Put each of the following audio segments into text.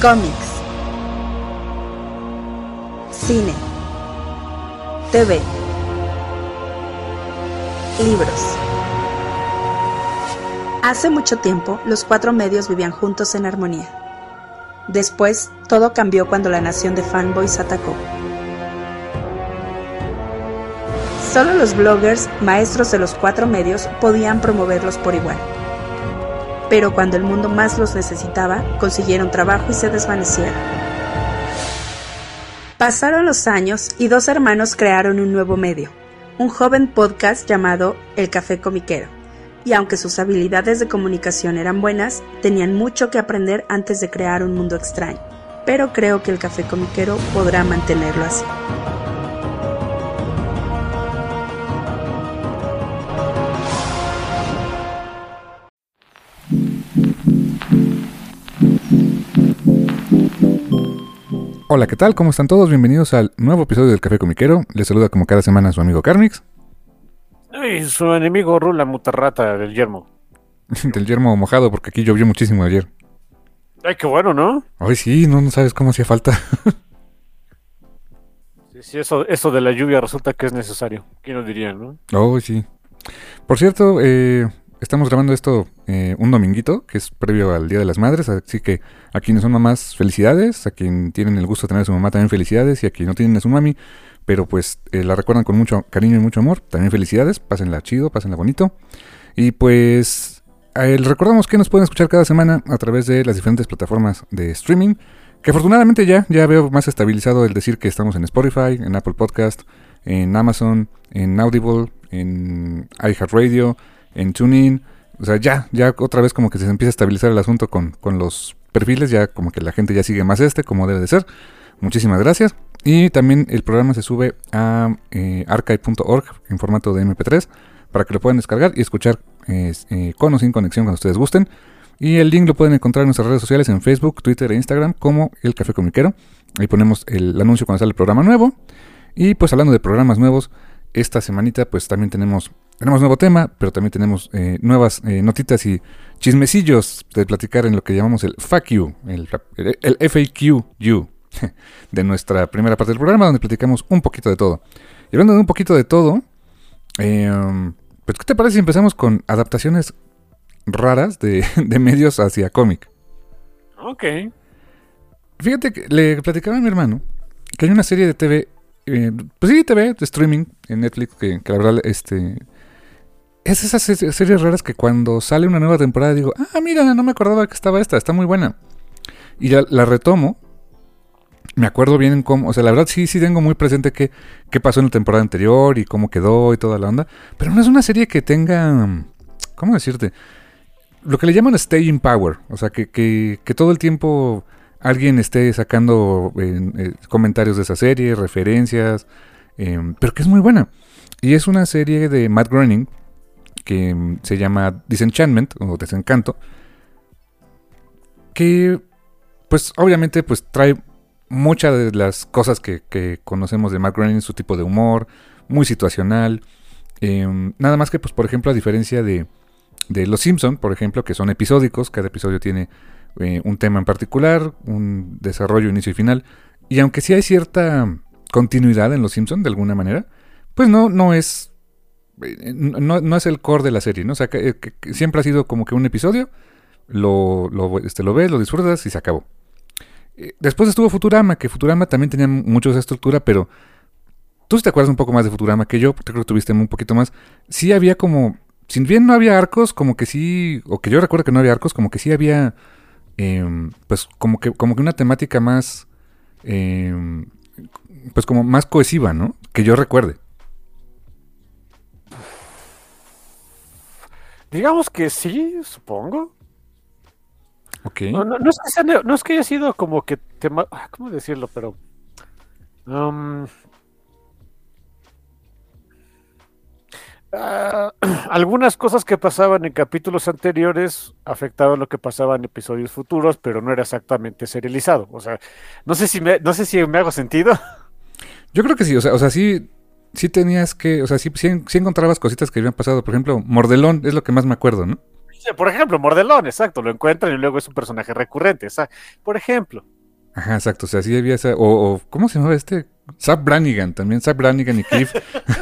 Cómics, cine, TV, libros. Hace mucho tiempo, los 4 medios vivían juntos en armonía. Después, todo cambió cuando la nación de fanboys atacó. Solo los bloggers, maestros de los 4 medios, podían promoverlos por igual. Pero cuando el mundo más los necesitaba, consiguieron trabajo y se desvanecieron. Pasaron los años y 2 hermanos crearon un nuevo medio, un joven podcast llamado El Café Comiquero. Y aunque sus habilidades de comunicación eran buenas, tenían mucho que aprender antes de crear un mundo extraño. Pero creo que El Café Comiquero podrá mantenerlo así. Hola, ¿qué tal? ¿Cómo están todos? Bienvenidos al nuevo episodio del Café Comiquero. Les saluda como cada semana su amigo Carmix. Y su enemigo Rula Mutarrata del Yermo. Del Yermo mojado, porque aquí llovió muchísimo ayer. Ay, qué bueno, ¿no? Ay, sí, no sabes cómo hacía falta. Sí, eso de la lluvia resulta que es necesario. ¿Quién lo diría, no? Oh, sí. Por cierto, estamos grabando esto un dominguito, que es previo al Día de las Madres, así que a quienes son mamás, felicidades, a quien tienen el gusto de tener a su mamá también felicidades, y a quien no tienen a su mami, pero pues la recuerdan con mucho cariño y mucho amor, también felicidades, pásenla chido, pásenla bonito. Y pues recordamos que nos pueden escuchar cada semana a través de las diferentes plataformas de streaming, que afortunadamente ya veo más estabilizado el decir que estamos en Spotify, en Apple Podcast, en Amazon, en Audible, en iHeartRadio, en TuneIn. O sea, ya otra vez como que se empieza a estabilizar el asunto con los perfiles, ya como que la gente ya sigue más como debe de ser. Muchísimas gracias. Y también el programa se sube a archive.org en formato de MP3 para que lo puedan descargar y escuchar con o sin conexión cuando ustedes gusten. Y el link lo pueden encontrar en nuestras redes sociales en Facebook, Twitter e Instagram como El Café Comiquero. Ahí ponemos el anuncio cuando sale el programa nuevo. Y pues hablando de programas nuevos, esta semanita pues también tenemos nuevo tema, pero también tenemos nuevas notitas y chismecillos de platicar en lo que llamamos el FAQ, el FAQ de nuestra primera parte del programa, donde platicamos un poquito de todo. Y hablando de un poquito de todo, pues ¿qué te parece si empezamos con adaptaciones raras de medios hacia cómic? Ok. Fíjate que le platicaba a mi hermano que hay una serie de TV, pues sí, TV, de streaming en Netflix, que la verdad, es esas series raras que cuando sale una nueva temporada digo, mira, no me acordaba que estaba está muy buena. Y la retomo, me acuerdo bien en cómo, o sea, la verdad sí tengo muy presente qué pasó en la temporada anterior y cómo quedó y toda la onda, pero no es una serie que tenga, ¿cómo decirte? Lo que le llaman staying power, o sea, que todo el tiempo alguien esté sacando comentarios de esa serie, referencias, pero que es muy buena. Y es una serie de Matt Groening que se llama Disenchantment o Desencanto, que pues obviamente pues trae muchas de las cosas que conocemos de Matt Groening, su tipo de humor, muy situacional, nada más que pues por ejemplo a diferencia de Los Simpson, por ejemplo, que son episódicos, cada episodio tiene un tema en particular, un desarrollo, inicio y final, y aunque sí hay cierta continuidad en Los Simpson de alguna manera, pues no es el core de la serie, ¿no? O sea, que siempre ha sido como que un episodio, lo ves, lo disfrutas y se acabó. Después estuvo Futurama, que Futurama también tenía mucho de esa estructura, pero tú sí te acuerdas un poco más de Futurama que yo, creo que tuviste un poquito más. Sí había como, si bien no había arcos, como que sí, o que yo recuerdo que no había arcos, como que sí había, pues como que una temática más, pues como más cohesiva, ¿no? Que yo recuerde. Digamos que sí, supongo. Ok. No es que haya sido como que tema, ¿cómo decirlo? Pero algunas cosas que pasaban en capítulos anteriores afectaban lo que pasaba en episodios futuros, pero no era exactamente serializado. O sea, no sé si me hago sentido. Yo creo que sí, o sea, sí tenías que, o sea, sí encontrabas cositas que habían pasado. Por ejemplo, Mordelón es lo que más me acuerdo, ¿no? Sí, por ejemplo, Mordelón, exacto, lo encuentran y luego es un personaje recurrente, por ejemplo. Ajá, exacto. O sea, sí había esa. O ¿cómo se llamaba este? Zap Brannigan, también Zap Brannigan y Cliff.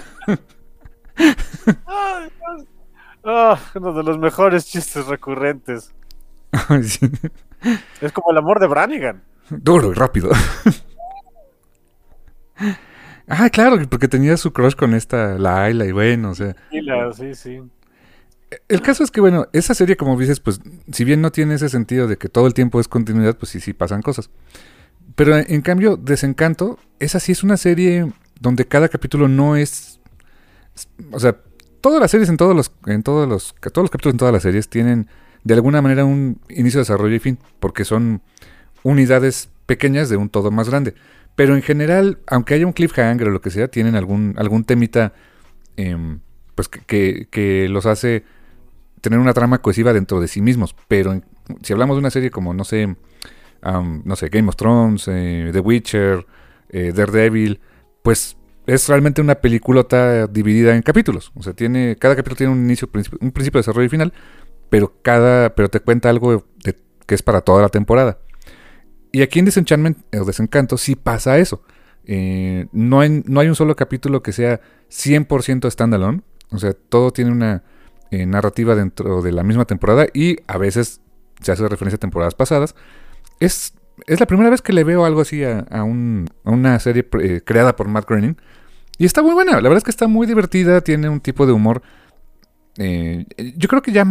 Ay, Dios. Uno de los mejores chistes recurrentes. Sí. Es como el amor de Brannigan. Duro y rápido. Ah, claro, porque tenía su crush con esta, la Ayla, y bueno, o sea. Sí, sí. El caso es que, bueno, esa serie, como dices, pues, si bien no tiene ese sentido de que todo el tiempo es continuidad, pues sí, sí pasan cosas. Pero en cambio, Desencanto, esa sí es una serie donde cada capítulo no es. O sea, todas las series todos los capítulos en todas las series tienen de alguna manera un inicio, desarrollo y fin, porque son unidades pequeñas de un todo más grande. Pero en general, aunque haya un cliffhanger o lo que sea, tienen algún temita pues que los hace tener una trama cohesiva dentro de sí mismos. Pero si hablamos de una serie como, no sé, Game of Thrones, The Witcher, Daredevil, pues es realmente una peliculota dividida en capítulos. O sea, cada capítulo tiene un inicio, un principio, desarrollo y final, pero te cuenta algo que es para toda la temporada. Y aquí en Disenchantment o Desencanto sí pasa eso. No hay un solo capítulo que sea 100% standalone. O sea, todo tiene una narrativa dentro de la misma temporada y a veces se hace referencia a temporadas pasadas. Es la primera vez que le veo algo así a una serie creada por Matt Groening. Y está muy buena. La verdad es que está muy divertida. Tiene un tipo de humor. Yo creo que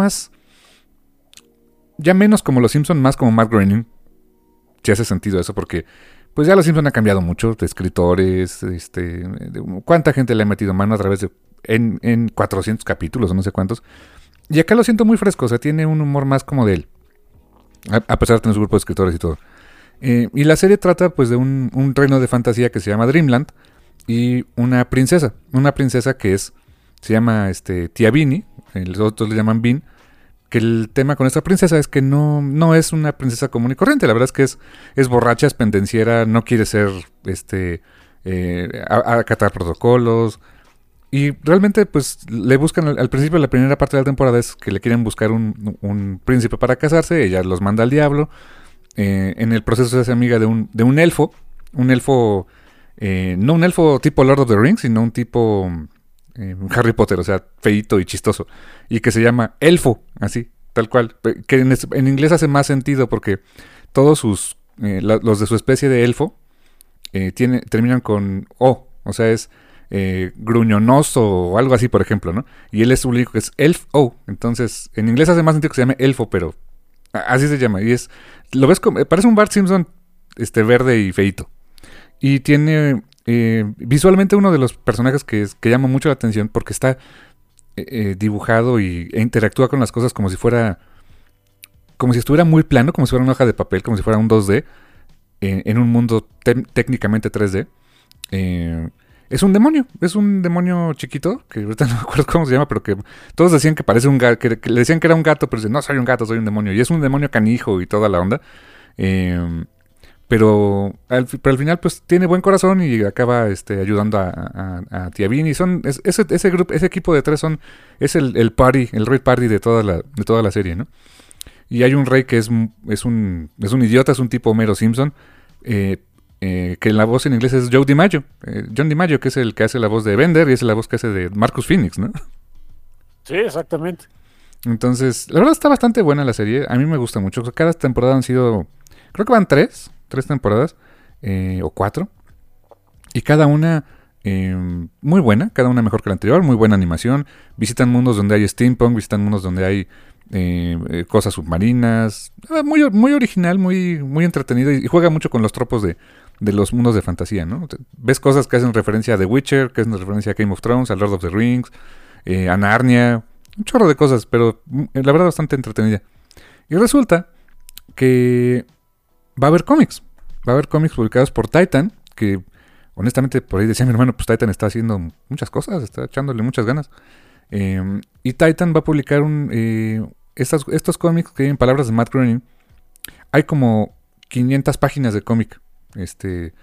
ya menos como Los Simpson, más como Matt Groening. Si hace sentido eso, porque pues ya Los Simpson ha cambiado mucho de escritores, cuánta gente le ha metido mano a través de en 400 capítulos o no sé cuántos. Y acá lo siento muy fresco, o sea, tiene un humor más como de él, a pesar de tener su grupo de escritores y todo. Y la serie trata pues de un reino de fantasía que se llama Dreamland y una princesa que se llama Tía Beanie, los otros le llaman Bean, que el tema con esta princesa es que no es una princesa común y corriente. La verdad es que es borracha, es pendenciera, no quiere ser acatar protocolos. Y realmente, pues, le buscan al principio, la primera parte de la temporada es que le quieren buscar un príncipe para casarse. Ella los manda al diablo. En el proceso se hace amiga de un elfo. Un elfo, no un elfo tipo Lord of the Rings, sino un tipo Harry Potter, o sea, feíto y chistoso. Y que se llama Elfo, así, tal cual. Que en inglés hace más sentido porque todos los de su especie de elfo terminan con O, o sea, es gruñonoso o algo así, por ejemplo, ¿no? Y él es un único que es Elf-O. Entonces, en inglés hace más sentido que se llame Elfo, pero así se llama. Y lo ves como, parece un Bart Simpson verde y feíto. Y tiene visualmente uno de los personajes que llama mucho la atención porque está dibujado e interactúa con las cosas como si estuviera muy plano, como si fuera una hoja de papel, como si fuera un 2D en un mundo técnicamente 3D. Es un demonio chiquito, que ahorita no me acuerdo cómo se llama, pero que todos decían que parece un gato, que le decían que era un gato, pero dicen, no, soy un gato, soy un demonio. Y es un demonio canijo y toda la onda. Pero al final pues tiene buen corazón y acaba ayudando a Tía Bean. Y ese equipo de tres es el raid party de toda la serie, ¿no? Y hay un rey que es un idiota, es un tipo Homero Simpson, que la voz en inglés es Joe DiMaggio. John DiMaggio, que es el que hace la voz de Bender y es la voz que hace de Marcus Phoenix, ¿no? Sí, exactamente. Entonces, la verdad está bastante buena la serie. A mí me gusta mucho. Cada temporada han sido, creo que van tres temporadas o 4. Y cada una muy buena, cada una mejor que la anterior, muy buena animación. Visitan mundos donde hay steampunk, visitan mundos donde hay cosas submarinas. Muy, muy original, muy, muy entretenido y juega mucho con los tropos de los mundos de fantasía, ¿no? Ves cosas que hacen referencia a The Witcher, que hacen referencia a Game of Thrones, a Lord of the Rings, a Narnia, un chorro de cosas, pero la verdad bastante entretenida. Y resulta que va a haber cómics publicados por Titan, que honestamente por ahí decía mi hermano, pues Titan está haciendo muchas cosas, está echándole muchas ganas. Y Titan va a publicar estos cómics que en palabras de Matt Groening, hay como 500 páginas de cómic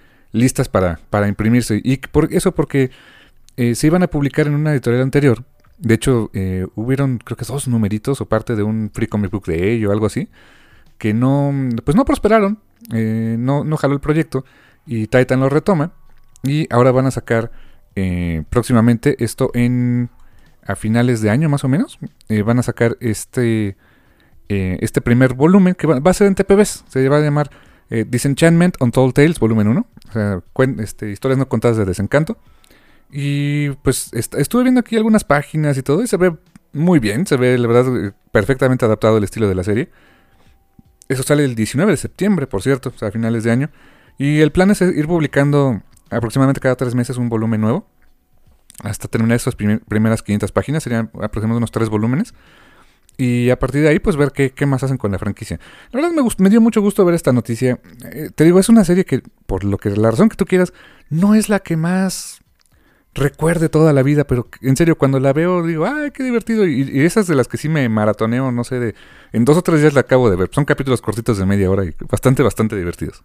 listas para imprimirse. Y por eso porque se iban a publicar en una editorial anterior De hecho, hubieron creo que 2 numeritos o parte de un Free Comic Book Day o algo así, que no prosperaron, no jaló el proyecto, y Titan lo retoma, y ahora van a sacar próximamente esto a finales de año más o menos, van a sacar este primer volumen que va a ser en TPBs, se va a llamar Disenchantment Untold Tales volumen 1, o sea, historias no contadas de desencanto. Y pues estuve viendo aquí algunas páginas y todo, y se ve muy bien, se ve la verdad perfectamente adaptado al estilo de la serie. Eso sale el 19 de septiembre, por cierto, o sea, a finales de año. Y el plan es ir publicando aproximadamente cada 3 meses un volumen nuevo, hasta terminar esas primeras 500 páginas, serían aproximadamente unos 3 volúmenes. Y a partir de ahí, pues ver qué más hacen con la franquicia. La verdad me dio mucho gusto ver esta noticia. Te digo, es una serie que, por la razón que tú quieras, no es la que más recuerde toda la vida, pero en serio, cuando la veo, digo, ¡ay, qué divertido! Y esas de las que sí me maratoneo, no sé, en 2 o 3 días la acabo de ver. Son capítulos cortitos de media hora y bastante divertidos.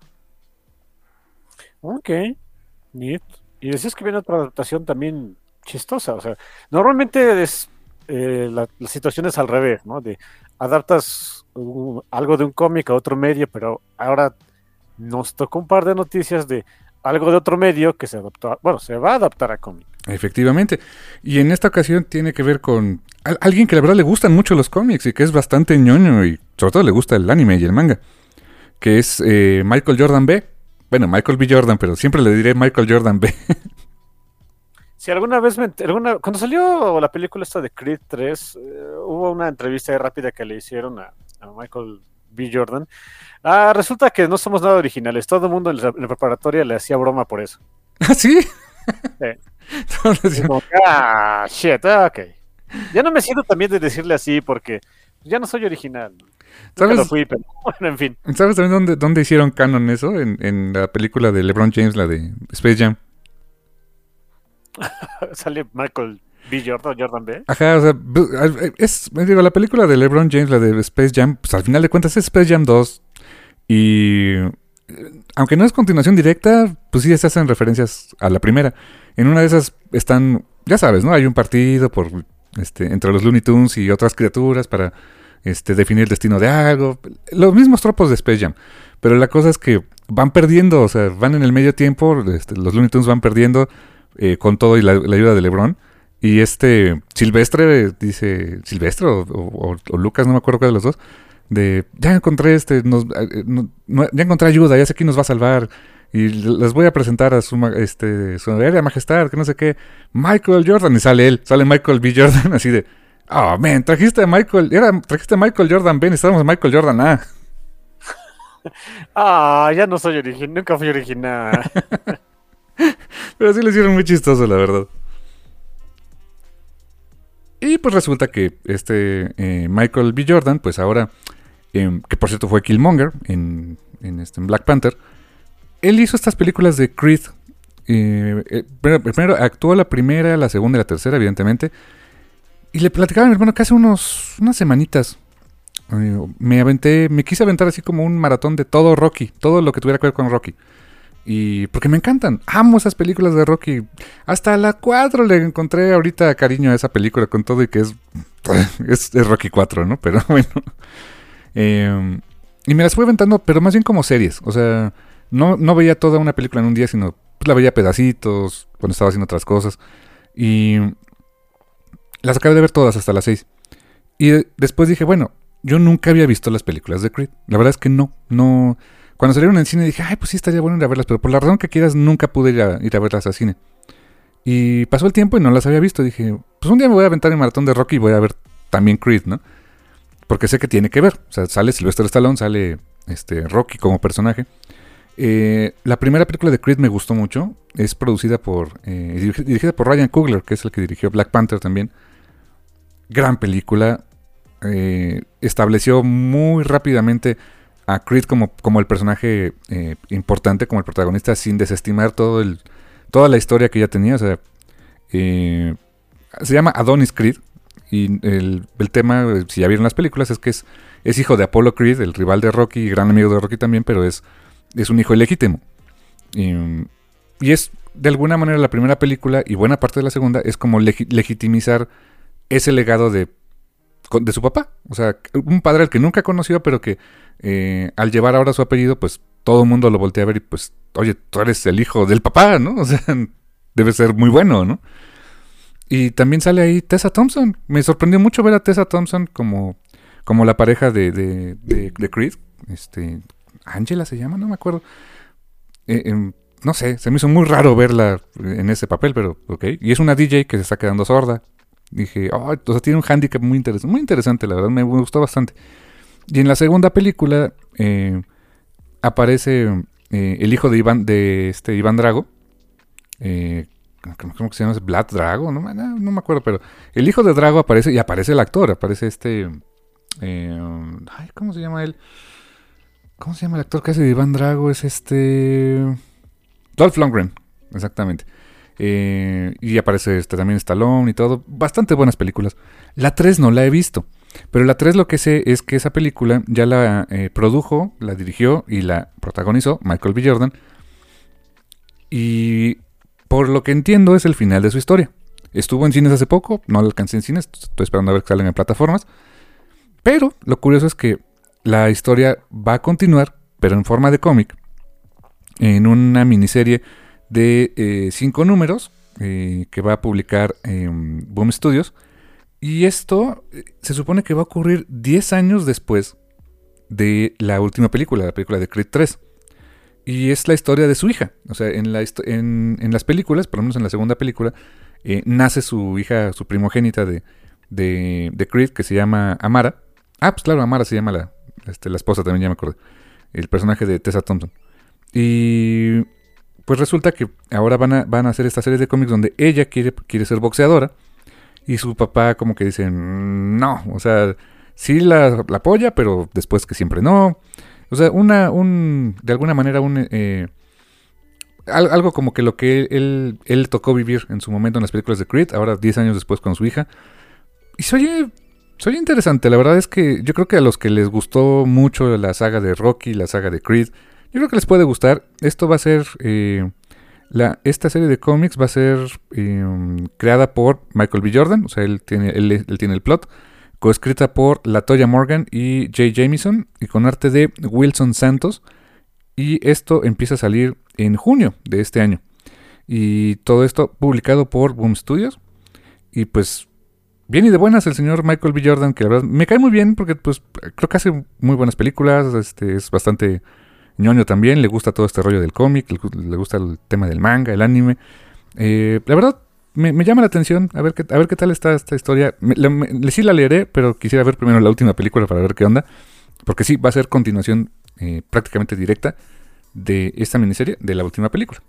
Ok, neat. Y decías que viene otra adaptación también chistosa, o sea, normalmente la situación es al revés, ¿no? De adaptas algo de un cómic a otro medio, pero ahora nos tocó un par de noticias de algo de otro medio que se adaptó, se va a adaptar a cómic. Efectivamente. Y en esta ocasión tiene que ver con alguien que la verdad le gustan mucho los cómics y que es bastante ñoño y sobre todo le gusta el anime y el manga, que es Michael Jordan B. Bueno, Michael B. Jordan, pero siempre le diré Michael Jordan B. Si alguna vez cuando salió la película esta de Creed 3, hubo una entrevista rápida que le hicieron a Michael B. Jordan. Resulta que no somos nada originales. Todo el mundo en la preparatoria le hacía broma por eso. ¿Ah, sí? Como, shit, ok. Ya no me siento también de decirle así porque ya no soy original. ¿Sabes? Lo fui, pero bueno, en fin. ¿Sabes también dónde hicieron canon eso? En la película de LeBron James, la de Space Jam. Sale Michael B. Jordan B. Ajá, o sea, la película de LeBron James, la de Space Jam, pues al final de cuentas es Space Jam 2. Y aunque no es continuación directa, pues sí se hacen referencias a la primera. En una de esas están, ya sabes, ¿no? Hay un partido entre los Looney Tunes y otras criaturas para definir el destino de algo. Los mismos tropos de Space Jam. Pero la cosa es que van perdiendo, o sea, van en el medio tiempo, los Looney Tunes van perdiendo con todo y la ayuda de LeBron. Y Silvestre dice, Silvestre o Lucas, no me acuerdo cuál de los dos, ya encontré ya encontré ayuda, ya sé quién nos va a salvar. Y les voy a presentar a su aérea majestad, que no sé qué, Michael Jordan, y sale Michael B. Jordan, así de, oh, man, trajiste a Michael Jordan B, necesitamos a Michael Jordan A. Ya no soy original, nunca fui original. Pero sí lo hicieron muy chistoso, la verdad. Y pues resulta que Michael B. Jordan, pues ahora, que por cierto fue Killmonger en Black Panther, él hizo estas películas de Creed. Primero actuó la primera, la segunda y la tercera, evidentemente. Y le platicaba a mi hermano que hace unas semanitas me quise aventar así como un maratón de todo Rocky, todo lo que tuviera que ver con Rocky. Y porque me encantan, amo esas películas de Rocky. Hasta la 4 le encontré ahorita cariño a esa película con todo y que es Rocky 4, ¿no? Pero bueno. Y me las fui aventando, pero más bien como series. O sea, no veía toda una película en un día, sino pues la veía pedacitos cuando estaba haciendo otras cosas. Y las acabé de ver todas hasta las 6. Y después dije, bueno, yo nunca había visto las películas de Creed. La verdad es que no. Cuando salieron en cine dije, ay, pues sí, estaría bueno ir a verlas, pero por la razón que quieras nunca pude ir a verlas al cine. Y pasó el tiempo y no las había visto. Dije, pues un día me voy a aventar el maratón de Rocky y voy a ver también Creed, ¿no? Porque sé que tiene que ver. O sea, sale Sylvester Stallone, sale Rocky como personaje. La primera película de Creed me gustó mucho. Es producida dirigida por Ryan Coogler, que es el que dirigió Black Panther también. Gran película. Estableció muy rápidamente a Creed como el personaje importante, como el protagonista, sin desestimar toda la historia que ya tenía. O sea, se llama Adonis Creed. Y el tema, si ya vieron las películas, es que es hijo de Apollo Creed, el rival de Rocky, gran amigo de Rocky también, pero es un hijo ilegítimo. Y es, de alguna manera, la primera película, y buena parte de la segunda, es como legitimizar ese legado de su papá. O sea, un padre al que nunca conoció, pero que al llevar ahora su apellido, pues todo el mundo lo voltea a ver y pues, oye, tú eres el hijo del papá, ¿no? O sea, debe ser muy bueno, ¿no? Y también sale ahí Tessa Thompson. Me sorprendió mucho ver a Tessa Thompson como la pareja de Creed. Angela se llama, no me acuerdo. No sé, se me hizo muy raro verla en ese papel, pero ok. Y es una DJ que se está quedando sorda. Dije, o sea, tiene un hándicap muy interesante, la verdad, me gustó bastante. Y en la segunda película aparece el hijo de Iván Drago. ¿Cómo que se llama? ¿Vlad Drago? No me acuerdo, pero el hijo de Drago aparece, y aparece el actor, aparece ¿cómo se llama él? ¿Cómo se llama el actor que hace de Iván Drago? Es Dolph Lundgren, exactamente. Y aparece también Stallone y todo. Bastante buenas películas. La 3 no la he visto, pero la 3 lo que sé es que esa película ya la produjo, la dirigió y la protagonizó Michael B. Jordan. Y por lo que entiendo es el final de su historia. Estuvo en cines hace poco, no la alcancé en cines, estoy esperando a ver que salen en plataformas. Pero lo curioso es que la historia va a continuar, pero en forma de cómic, en una miniserie de 5 números que va a publicar Boom Studios. Y esto se supone que va a ocurrir 10 años después de la última película, la película de Creed 3. Y es la historia de su hija. O sea, en las películas, por lo menos en la segunda película, nace su hija, su primogénita de Creed, que se llama Amara. Ah, pues claro, Amara se llama la esposa, también ya me acordé. El personaje de Tessa Thompson. Y pues resulta que ahora van a hacer esta serie de cómics donde ella quiere ser boxeadora. Y su papá como que dice, no, o sea, sí la apoya, pero después que siempre no. O sea, de alguna manera algo como que lo que él tocó vivir en su momento en las películas de Creed, ahora 10 años después con su hija. Y se oye interesante, la verdad es que yo creo que a los que les gustó mucho la saga de Rocky, la saga de Creed, yo creo que les puede gustar. Esto va a ser, esta serie de cómics va a ser creada por Michael B. Jordan, o sea, él tiene el plot, coescrita por LaToya Morgan y Jay Jamieson, y con arte de Wilson Santos, y esto empieza a salir en junio de este año. Y todo esto publicado por Boom Studios, y pues bien y de buenas el señor Michael B. Jordan, que la verdad me cae muy bien porque pues creo que hace muy buenas películas, es bastante ñoño también, le gusta todo este rollo del cómic, le gusta el tema del manga, el anime. La verdad me llama la atención, a ver qué tal está esta historia. Sí la leeré, pero quisiera ver primero la última película para ver qué onda, porque sí, va a ser continuación prácticamente directa de esta miniserie de la última película.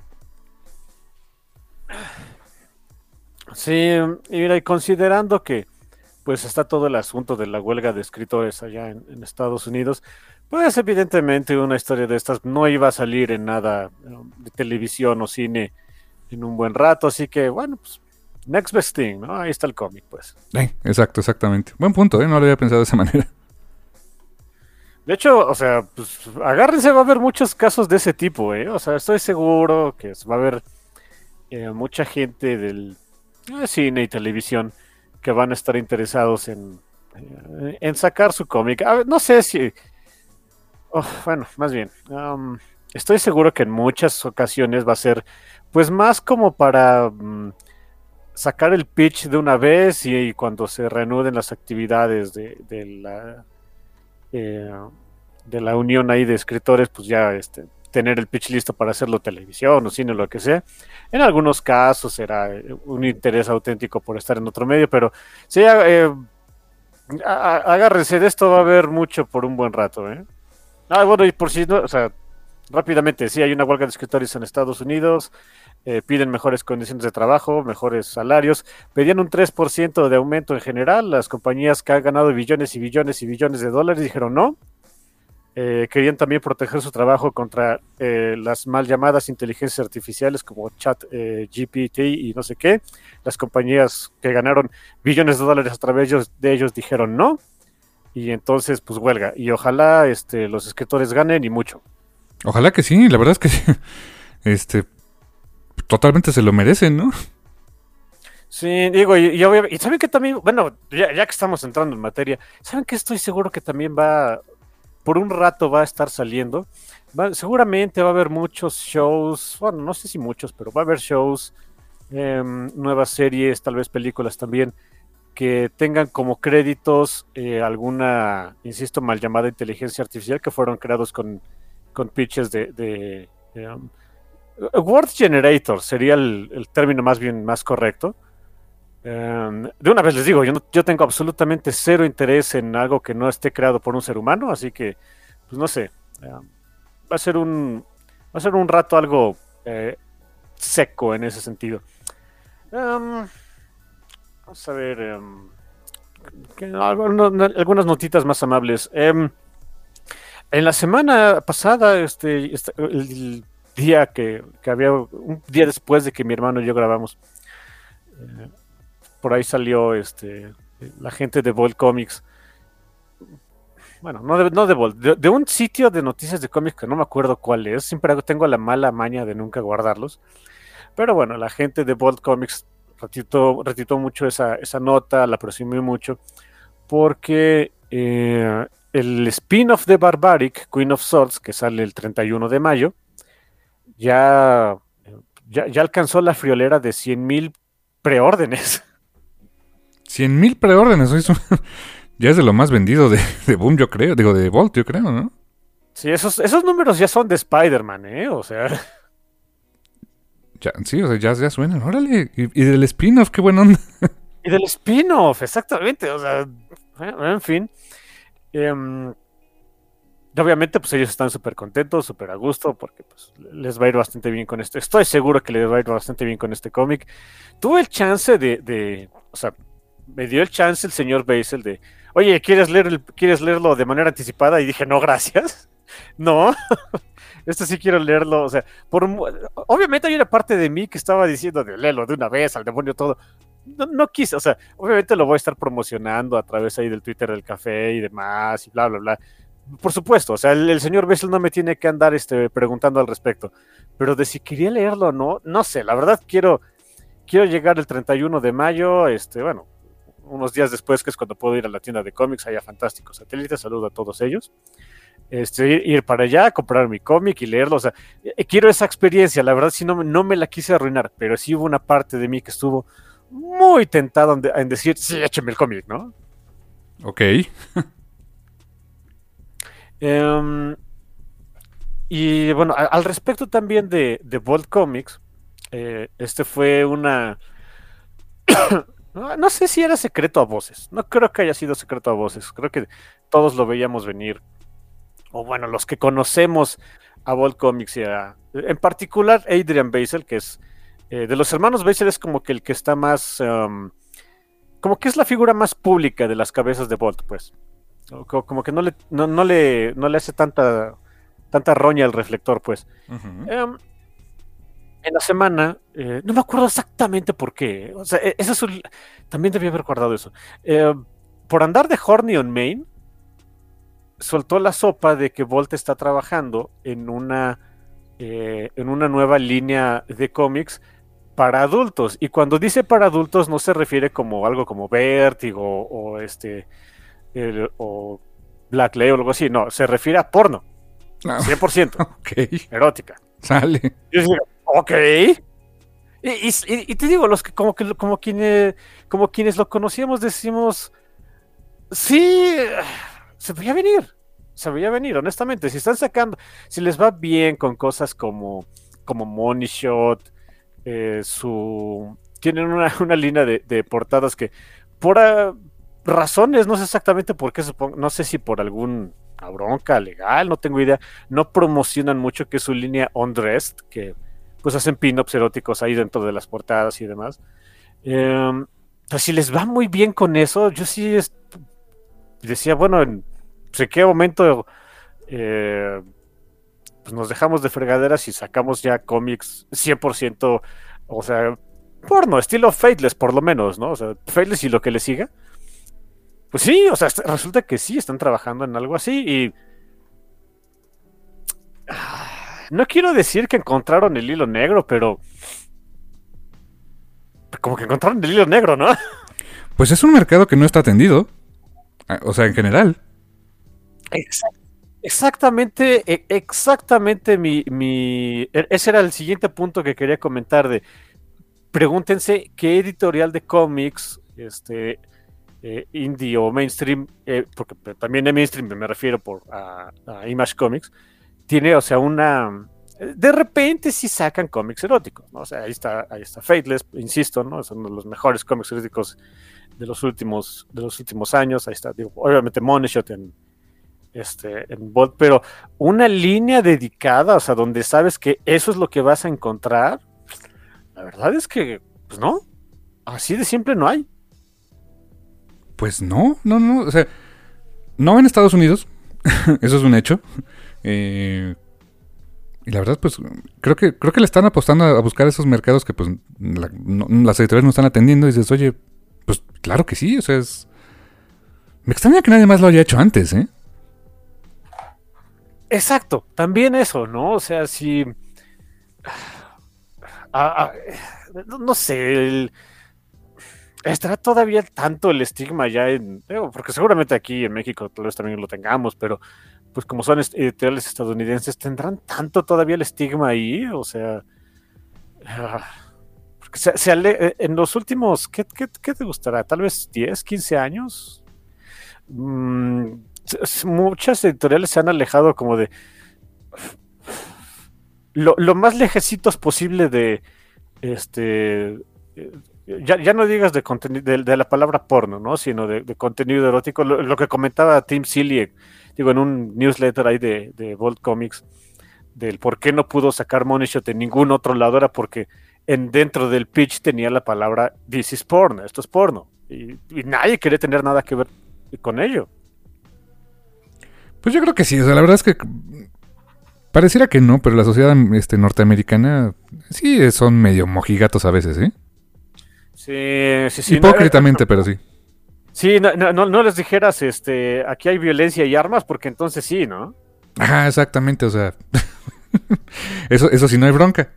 Sí, y mira, y considerando que pues está todo el asunto de la huelga de escritores allá en Estados Unidos, pues evidentemente una historia de estas no iba a salir en nada de televisión o cine en un buen rato, así que bueno, pues next best thing, ¿no? Ahí está el cómic, pues. Exactamente. Buen punto, no lo había pensado de esa manera. De hecho, o sea, pues agárrense, va a haber muchos casos de ese tipo, ¿eh? O sea, estoy seguro que va a haber mucha gente del cine y televisión que van a estar interesados en sacar su cómic. A ver, no sé si... bueno, más bien, estoy seguro que en muchas ocasiones va a ser pues más como para sacar el pitch de una vez y cuando se reanuden las actividades de la unión ahí de escritores, pues ya tener el pitch listo para hacerlo televisión o cine o lo que sea. En algunos casos será un interés auténtico por estar en otro medio, pero sí, agárrense de esto, va a haber mucho por un buen rato, ¿eh? Bueno, y por si no, o sea, rápidamente, sí hay una huelga de escritores en Estados Unidos, piden mejores condiciones de trabajo, mejores salarios, pedían un 3% de aumento en general, las compañías que han ganado billones y billones y billones de dólares dijeron no. Querían también proteger su trabajo contra las mal llamadas inteligencias artificiales como Chat GPT y no sé qué. Las compañías que ganaron billones de dólares a través de ellos dijeron no. Y entonces, pues huelga. Y ojalá los escritores ganen y mucho. Ojalá que sí, la verdad es que totalmente se lo merecen, ¿no? Sí, digo, y saben que también, bueno, ya que estamos entrando en materia, saben que estoy seguro que también por un rato va a estar saliendo. Seguramente va a haber muchos shows, bueno, no sé si muchos, pero va a haber shows, nuevas series, tal vez películas también, que tengan como créditos alguna, insisto, mal llamada inteligencia artificial que fueron creados con pitches de Word Generator sería el término más correcto. De una vez les digo, yo tengo absolutamente cero interés en algo que no esté creado por un ser humano, así que, pues no sé, va a ser un rato algo seco en ese sentido. Vamos a ver algunas notitas más amables. En la semana pasada, el día que había, un día después de que mi hermano y yo grabamos, eh, por ahí salió la gente de Bolt Comics. Bueno, no de Bolt, de un sitio de noticias de cómics que no me acuerdo cuál es. Siempre tengo la mala maña de nunca guardarlos. Pero bueno, la gente de Bolt Comics retitó mucho esa nota, la presumió mucho, porque el spin-off de Barbaric, Queen of Swords, que sale el 31 de mayo, ya, ya alcanzó la friolera de 100,000 preórdenes. 100,000 preórdenes, ya es de lo más vendido de Boom, yo creo, digo, de Bolt, yo creo, ¿no? Sí, esos números ya son de Spider-Man, ¿eh? O sea... Ya, sí, o sea, ya suenan, órale. Y del spin-off, qué buena onda. Y del spin-off, exactamente. O sea, en fin. Obviamente, pues ellos están súper contentos, súper a gusto, porque pues, les va a ir bastante bien con esto. Estoy seguro que les va a ir bastante bien con este cómic. Tuve el chance o sea, me dio el chance el señor Basel de, oye, ¿quieres leerlo de manera anticipada? Y dije, no, gracias. No, esto sí quiero leerlo. O sea, obviamente hay una parte de mí que estaba diciendo de léelo de una vez, al demonio todo. No quise, o sea, obviamente lo voy a estar promocionando a través ahí del Twitter del café y demás, y bla, bla, bla. Por supuesto, o sea, el señor Bessel no me tiene que andar preguntando al respecto, pero de si quería leerlo o no, no sé, la verdad quiero llegar el 31 de mayo, bueno, unos días después, que es cuando puedo ir a la tienda de cómics, allá fantástico satélite, saludo a todos ellos, ir para allá, comprar mi cómic y leerlo, o sea, quiero esa experiencia, la verdad, si no me la quise arruinar, pero sí hubo una parte de mí que estuvo muy tentado en decir, sí, écheme el cómic, ¿no? Ok. Y bueno, al respecto también de Bolt Comics, fue no sé si era secreto a voces, no creo que haya sido secreto a voces, creo que todos lo veíamos venir, o bueno, los que conocemos a Bolt Comics en particular Adrian Basel, que es de los hermanos Basel, es como que el que está más, como que es la figura más pública de las cabezas de Bolt, pues. Como que no le hace tanta roña al reflector, pues. Uh-huh. En la semana, no me acuerdo exactamente por qué. O sea, también debía haber guardado eso. Por andar de horny on Main, soltó la sopa de que Volt está trabajando en una nueva línea de cómics para adultos. Y cuando dice para adultos, no se refiere como algo como Vértigo o Black Label o algo así. No, se refiere a porno. 100%. Ok. Erótica. Sale. Y yo digo, ok. Y te digo, los que como quienes lo conocíamos decimos, sí, se veía venir, honestamente. Si están sacando, si les va bien con cosas como Money Shot, tienen una línea de portadas que por razones, no sé exactamente por qué, no sé si por alguna bronca legal, no tengo idea, no promocionan mucho, que es su línea Undressed, que pues hacen pin-ups eróticos ahí dentro de las portadas y demás. Pues si les va muy bien con eso, yo sí decía, bueno, ¿en qué momento pues nos dejamos de fregaderas y sacamos ya cómics 100%, o sea, porno, estilo Fateless por lo menos, ¿no? O sea, Fateless y lo que le siga. Pues sí, o sea, resulta que sí, están trabajando en algo así y... no quiero decir que encontraron el hilo negro, pero como que encontraron el hilo negro, ¿no? Pues es un mercado que no está atendido. O sea, en general. Exactamente ese era el siguiente punto que quería comentar pregúntense qué editorial de cómics, indie o mainstream, porque también de mainstream me refiero a Image Comics, tiene, o sea, de repente sí sacan cómics eróticos, ¿no? O sea, ahí está Fateless, insisto, ¿no? Es uno de los mejores cómics eróticos de los últimos años. Ahí está, digo, obviamente Moneyshot en Bolt, pero una línea dedicada, o sea, donde sabes que eso es lo que vas a encontrar, la verdad es que, pues no, así de simple no hay. Pues no, o sea, no en Estados Unidos, eso es un hecho. Y la verdad, pues, creo que le están apostando a buscar esos mercados que, pues, las editoriales no están atendiendo. Y dices, oye, pues, claro que sí, o sea, me extraña que nadie más lo haya hecho antes, ¿eh? Exacto, también eso, ¿no? O sea, si... no sé, estará todavía tanto el estigma ya porque seguramente aquí en México tal vez también lo tengamos, pero pues como son editoriales estadounidenses, ¿tendrán tanto todavía el estigma ahí? O sea, porque en los últimos, ¿qué te gustará? Tal vez 10, 15 años. Muchas editoriales se han alejado como de lo más lejecitos posible de ya no digas de contenido de la palabra porno, ¿no? Sino de contenido erótico. Lo que comentaba Tim Seeley, digo, en un newsletter ahí de Bolt Comics, del por qué no pudo sacar Moneyshot en ningún otro lado, era porque dentro del pitch tenía la palabra this is porn, esto es porno. Y nadie quería tener nada que ver con ello. Pues yo creo que sí, o sea, la verdad es que pareciera que no, pero la sociedad norteamericana sí son medio mojigatos a veces, ¿eh? Sí. Hipócritamente, pero sí. Sí, no les dijeras, aquí hay violencia y armas, porque entonces sí, ¿no? Ajá, exactamente, o sea, eso sí no hay bronca.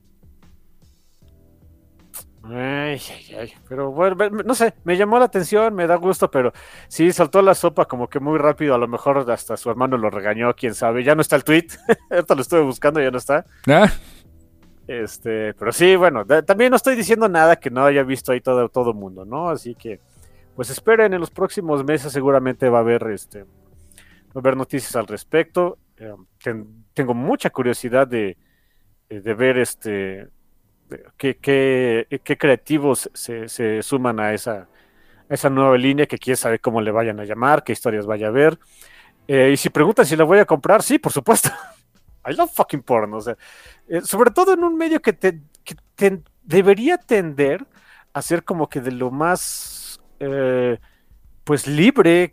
Ay, pero bueno, no sé, me llamó la atención, me da gusto, pero sí, saltó la sopa como que muy rápido, a lo mejor hasta su hermano lo regañó, quién sabe, ya no está el tweet, ahorita lo estuve buscando, ya no está. Pero sí, bueno, también no estoy diciendo nada que no haya visto ahí todo mundo, ¿no? Así que, pues esperen, en los próximos meses seguramente va a haber noticias al respecto. Tengo mucha curiosidad de ver qué creativos se suman a esa nueva línea, que quién sabe cómo le vayan a llamar, qué historias vaya a ver. Y si preguntan si la voy a comprar, sí, por supuesto. I love fucking porn, o sea, sobre todo en un medio que debería tender a ser como que de lo más pues libre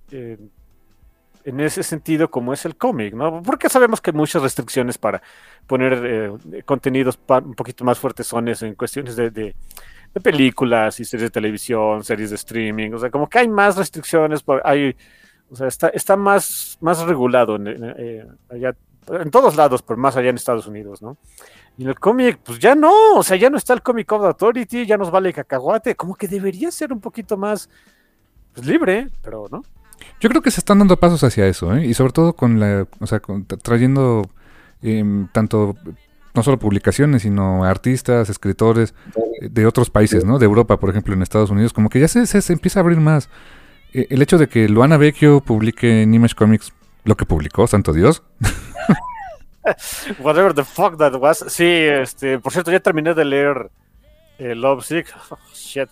en ese sentido como es el cómic, ¿no? Porque sabemos que hay muchas restricciones para poner contenidos un poquito más fuertes en cuestiones de películas y series de televisión, series de streaming, o sea, como que hay más restricciones, o sea, está más regulado allá, en todos lados, pero más allá en Estados Unidos, ¿no? Y en el cómic, pues ya no, o sea, ya no está el Comic Code Authority, ya nos vale cacahuate, como que debería ser un poquito más pues, libre, pero no. Yo creo que se están dando pasos hacia eso, ¿eh? Y sobre todo trayendo tanto, no solo publicaciones, sino artistas, escritores de otros países, ¿no? De Europa, por ejemplo, en Estados Unidos, como que ya se empieza a abrir más. El hecho de que Luana Vecchio publique en Image Comics lo que publicó, santo Dios. Whatever the fuck that was. Sí, por cierto, ya terminé de leer Love Sick. Oh, shit.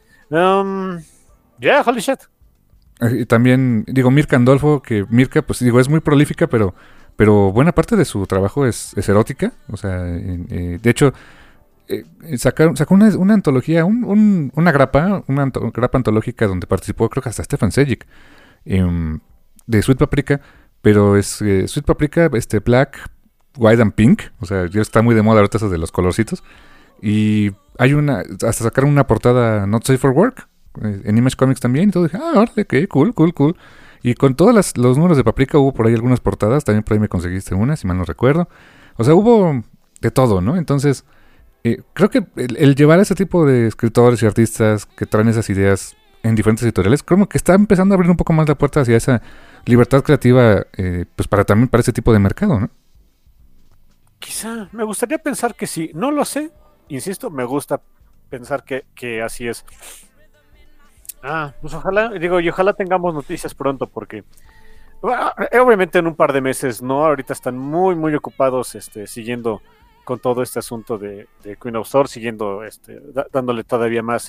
Yeah, holy shit. Y también, digo, Mirka Andolfo, que Mirka, pues digo, es muy prolífica, pero buena parte de su trabajo es erótica. O sea, de hecho, sacó una antología, una grapa antológica donde participó, creo que hasta Stefan Sejic, de Sweet Paprika, pero es Sweet Paprika, Black, White and Pink, o sea, ya está muy de moda ahorita eso de los colorcitos. Y hay hasta sacaron una portada Not Safe for Work, en Image Comics también, y todo, dije, órale, qué cool. Y con todos los números de Paprika hubo por ahí algunas portadas, también por ahí me conseguiste una, si mal no recuerdo. O sea, hubo de todo, ¿no? Entonces, Creo que el llevar a ese tipo de escritores y artistas que traen esas ideas en diferentes editoriales, creo que está empezando a abrir un poco más la puerta hacia esa libertad creativa, pues también para ese tipo de mercado, ¿no? Quizá, me gustaría pensar que sí, no lo sé, insisto, me gusta pensar que así es. Pues ojalá, digo, y ojalá tengamos noticias pronto, porque obviamente en un par de meses, no, ahorita están muy, muy ocupados siguiendo con todo este asunto de Queen of Swords, siguiendo dándole todavía más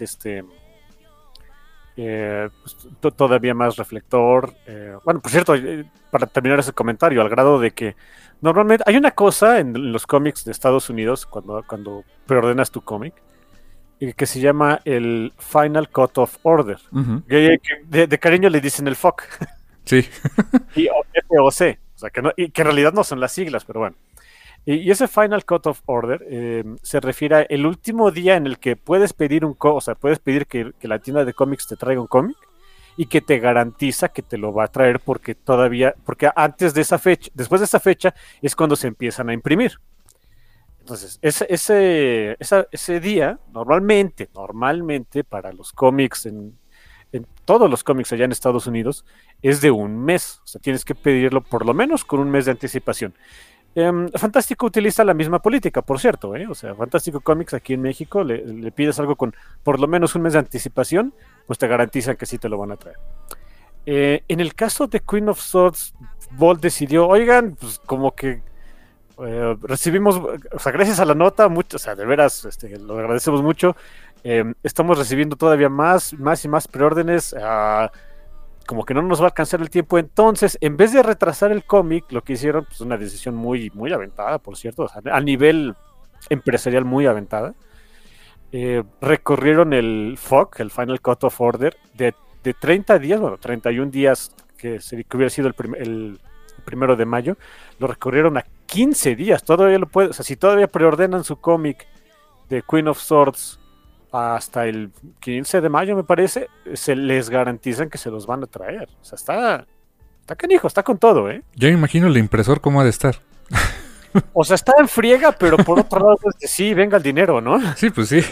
todavía más reflector. Bueno, por cierto, para terminar ese comentario, al grado de que normalmente hay una cosa en los cómics de Estados Unidos cuando preordenas tu cómic que se llama el Final Cut of Order. Uh-huh. De cariño le dicen el FOC. Sí. Y FOC, o sea, que en realidad no son las siglas, pero bueno. Y ese Final Cut of Order se refiere al último día en el que puedes pedir o sea, puedes pedir que la tienda de cómics te traiga un cómic y que te garantiza que te lo va a traer porque antes de esa fecha, después de esa fecha es cuando se empiezan a imprimir. Entonces, ese día, normalmente para los cómics, en todos los cómics allá en Estados Unidos, es de un mes. O sea, tienes que pedirlo por lo menos con un mes de anticipación. Fantástico utiliza la misma política, por cierto, o sea, Fantástico Comics aquí en México, le pides algo con por lo menos un mes de anticipación, pues te garantizan que sí te lo van a traer. En el caso de Queen of Swords, Bolt decidió, oigan, pues como que recibimos, o sea, gracias a la nota, mucho, o sea, de veras, lo agradecemos mucho, estamos recibiendo todavía más y más preórdenes, como que no nos va a alcanzar el tiempo, entonces, en vez de retrasar el cómic, lo que hicieron, pues una decisión muy, muy aventada, por cierto, o sea, a nivel empresarial muy aventada, recorrieron el FOC, el Final Cut of Order, de 30 días, bueno, 31 días, que hubiera sido el 1 de mayo, lo recorrieron a 15 días, todavía lo puede, o sea, si todavía preordenan su cómic de Queen of Swords hasta el 15 de mayo, me parece, se les garantizan que se los van a traer. O sea, está canijo, está con todo, Ya me imagino el impresor cómo ha de estar. O sea, está en friega, pero por otro lado, sí, venga el dinero, ¿no? Sí, pues sí.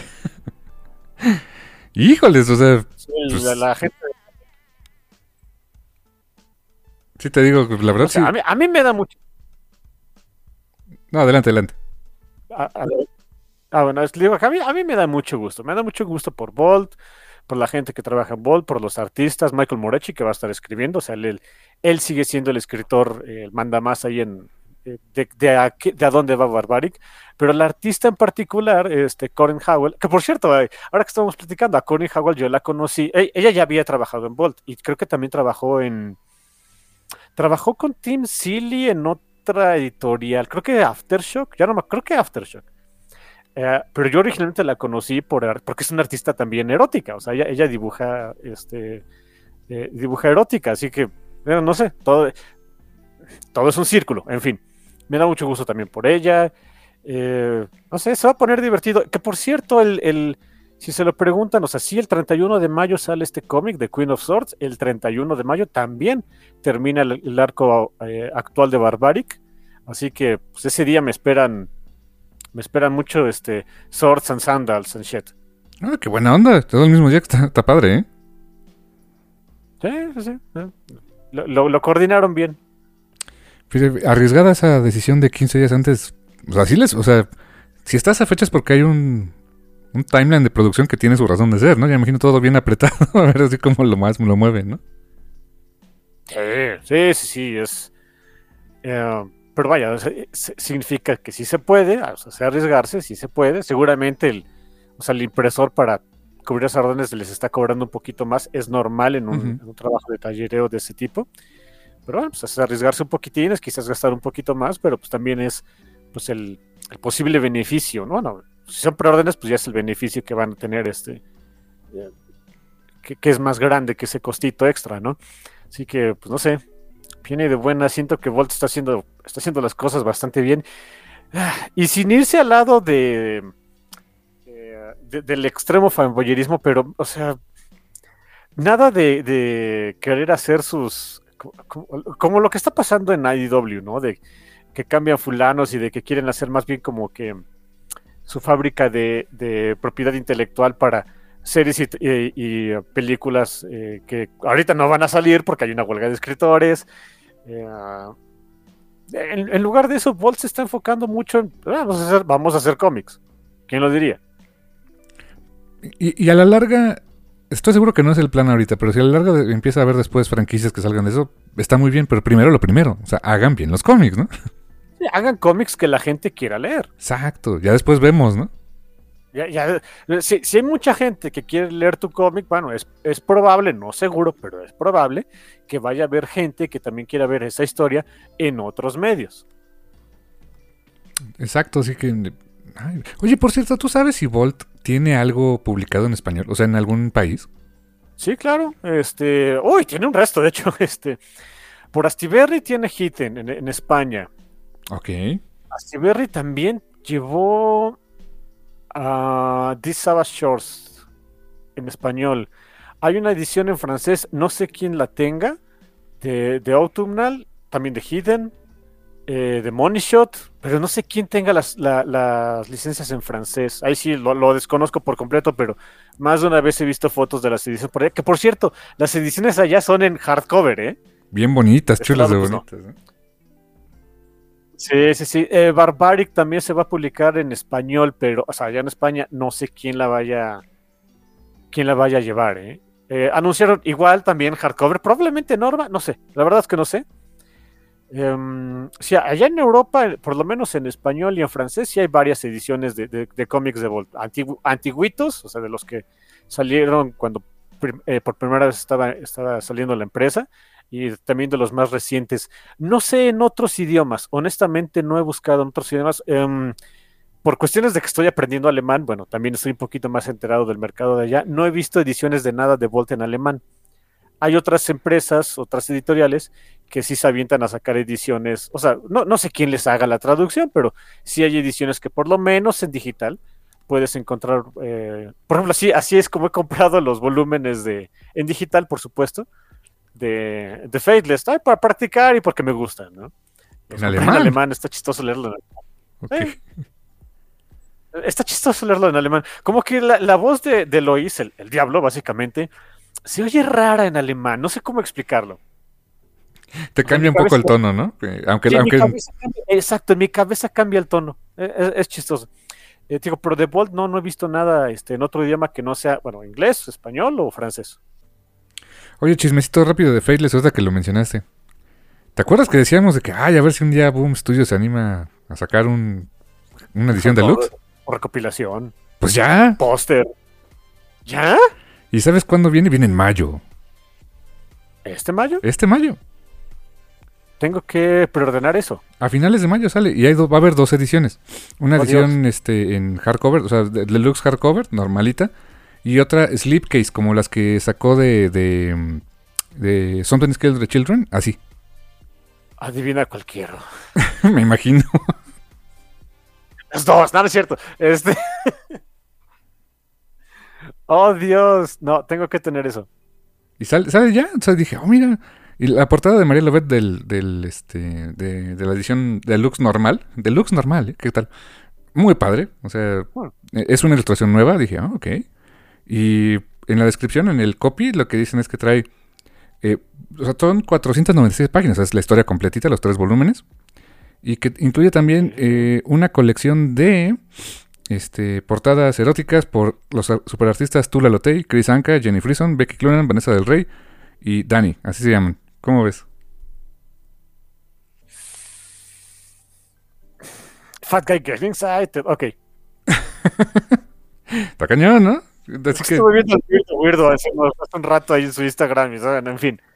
Híjoles, o sea... Sí, pues, la gente... Sí, te digo, la verdad, o sea, sí. a mí me da mucho... No, adelante. Bueno, digo que a mí me da mucho gusto por Bolt, por la gente que trabaja en Bolt, por los artistas, Michael Moretti que va a estar escribiendo, o sea, él sigue siendo el escritor, el mandamás ahí de a dónde va Barbaric, pero el artista en particular, Corinne Howell, que por cierto, ahora que estamos platicando, a Corinne Howell yo la conocí, ella ya había trabajado en Bolt, y creo que también trabajó con Tim Seeley en otra editorial, creo que Aftershock, creo que Aftershock. Pero yo originalmente la conocí porque es una artista también erótica, o sea, ella dibuja dibuja erótica, así que no sé, todo es un círculo, en fin, me da mucho gusto también por ella, no sé, se va a poner divertido, que por cierto, si se lo preguntan, o sea, sí, el 31 de mayo sale este cómic de Queen of Swords, el 31 de mayo también termina el arco actual de Barbaric, así que pues ese día me esperan mucho Swords and Sandals and shit. Ah, qué buena onda. Todo el mismo día que está padre, Sí. Lo coordinaron bien. Fíjate, arriesgada esa decisión de 15 días antes. O sea, o sea, si estás a fechas porque hay un timeline de producción que tiene su razón de ser, ¿no? Ya imagino todo bien apretado. A ver así como lo mueven, ¿no? Sí, es... pero vaya, significa que sí se puede, o sea, arriesgarse, sí se puede. Seguramente el impresor para cubrir esas órdenes les está cobrando un poquito más, es normal en un trabajo de tallereo de ese tipo. Pero bueno, pues es arriesgarse un poquitín, es quizás gastar un poquito más, pero pues también es pues el posible beneficio, ¿no? Bueno, si son preórdenes, pues ya es el beneficio que van a tener que es más grande que ese costito extra, ¿no? Así que, pues no sé, viene de buena, siento que Bolt está haciendo las cosas bastante bien. Y sin irse al lado del extremo fanboyerismo, pero, o sea, nada de querer hacer como lo que está pasando en IDW, ¿no? De que cambian fulanos y de que quieren hacer más bien como que su fábrica de propiedad intelectual para series y películas que ahorita no van a salir porque hay una huelga de escritores. En lugar de eso, Bolt se está enfocando mucho en vamos a hacer cómics. ¿Quién lo diría? Y a la larga, estoy seguro que no es el plan ahorita, pero si a la larga empieza a haber después franquicias que salgan de eso, está muy bien, pero primero lo primero, o sea, hagan bien los cómics, ¿no? Sí, hagan cómics que la gente quiera leer. Exacto, ya después vemos, ¿no? Si hay mucha gente que quiere leer tu cómic, bueno, es probable, no seguro, pero es probable que vaya a haber gente que también quiera ver esa historia en otros medios. Exacto, así que... Ay, oye, por cierto, ¿tú sabes si Bolt tiene algo publicado en español? O sea, en algún país. Sí, claro. Uy, tiene un resto, de hecho. Por Astiberri tiene Hidden en España. Ok. Astiberri también llevó These Savage Shores en español. Hay una edición en francés, no sé quién la tenga, de Autumnal, también de Hidden, de Money Shot, pero no sé quién tenga las licencias en francés. Ahí sí lo desconozco por completo, pero más de una vez he visto fotos de las ediciones por allá, que por cierto, las ediciones allá son en hardcover, ¿eh? Bien bonitas, chulas de pues, bonitas, no. ¿eh? Sí. Barbaric también se va a publicar en español, pero, o sea, allá en España no sé quién la vaya a llevar, ¿eh? Anunciaron igual también hardcover, probablemente Norma, no sé, la verdad es que no sé. Sí, allá en Europa, por lo menos en español y en francés, sí hay varias ediciones de cómics de Bolt, antiguitos, o sea, de los que salieron cuando por primera vez estaba saliendo la empresa, y también de los más recientes. No sé en otros idiomas, honestamente no he buscado en otros idiomas. Por cuestiones de que estoy aprendiendo alemán, bueno, también estoy un poquito más enterado del mercado de allá. No he visto ediciones de nada de Bolt en alemán. Hay otras empresas, otras editoriales, que sí se avientan a sacar ediciones. O sea, no sé quién les haga la traducción, pero sí hay ediciones que por lo menos en digital puedes encontrar. Por ejemplo, así es como he comprado los volúmenes en digital, por supuesto, de Faithless, para practicar y porque me gustan, ¿no? ¿En alemán? En alemán está chistoso leerlo en alemán. Okay. Está chistoso leerlo en alemán. Como que la voz de Lois, el diablo, básicamente, se oye rara en alemán. No sé cómo explicarlo. Te cambia un poco el tono, ¿no? Aunque... Exacto, en mi cabeza cambia el tono. Es chistoso. Digo, pero de Bolt no he visto nada en otro idioma que no sea, bueno, inglés, español o francés. Oye, chismecito rápido de Faithless, ahorita que lo mencionaste. ¿Te acuerdas que decíamos de que, a ver si un día Boom Studios se anima a sacar una edición deluxe? O recopilación. Pues ya. Póster. ¿Ya? ¿Y sabes cuándo viene? Viene en mayo. ¿Este mayo? Este mayo. Tengo que preordenar eso. A finales de mayo sale. Y va a haber 2 ediciones. Una edición en hardcover, o sea, deluxe hardcover, normalita. Y otra slipcase, como las que sacó de Something's Killed the Children. Así. Adivina cualquiera. Me imagino. Las dos, no es cierto. Oh, Dios. No, tengo que tener eso. Y sale ya. O sea, dije, mira. Y la portada de María Lovett de la edición Deluxe normal. Deluxe normal, ¿qué tal? Muy padre. O sea, es una ilustración nueva. Dije, ok. Y en la descripción, en el copy, lo que dicen es que trae... o sea, son 496 páginas. Es la historia completita, los 3 volúmenes. Y que incluye también una colección de portadas eróticas por los superartistas Tula Lotay, Chris Anka, Jenny Frison, Becky Cloonan, Vanessa Del Rey y Dani. Así se llaman. ¿Cómo ves? Fat Guy Getting Excited. Ok. Está cañón, ¿no? Así que... Estuve viendo el Weirdo hace un rato ahí en su Instagram y saben, en fin.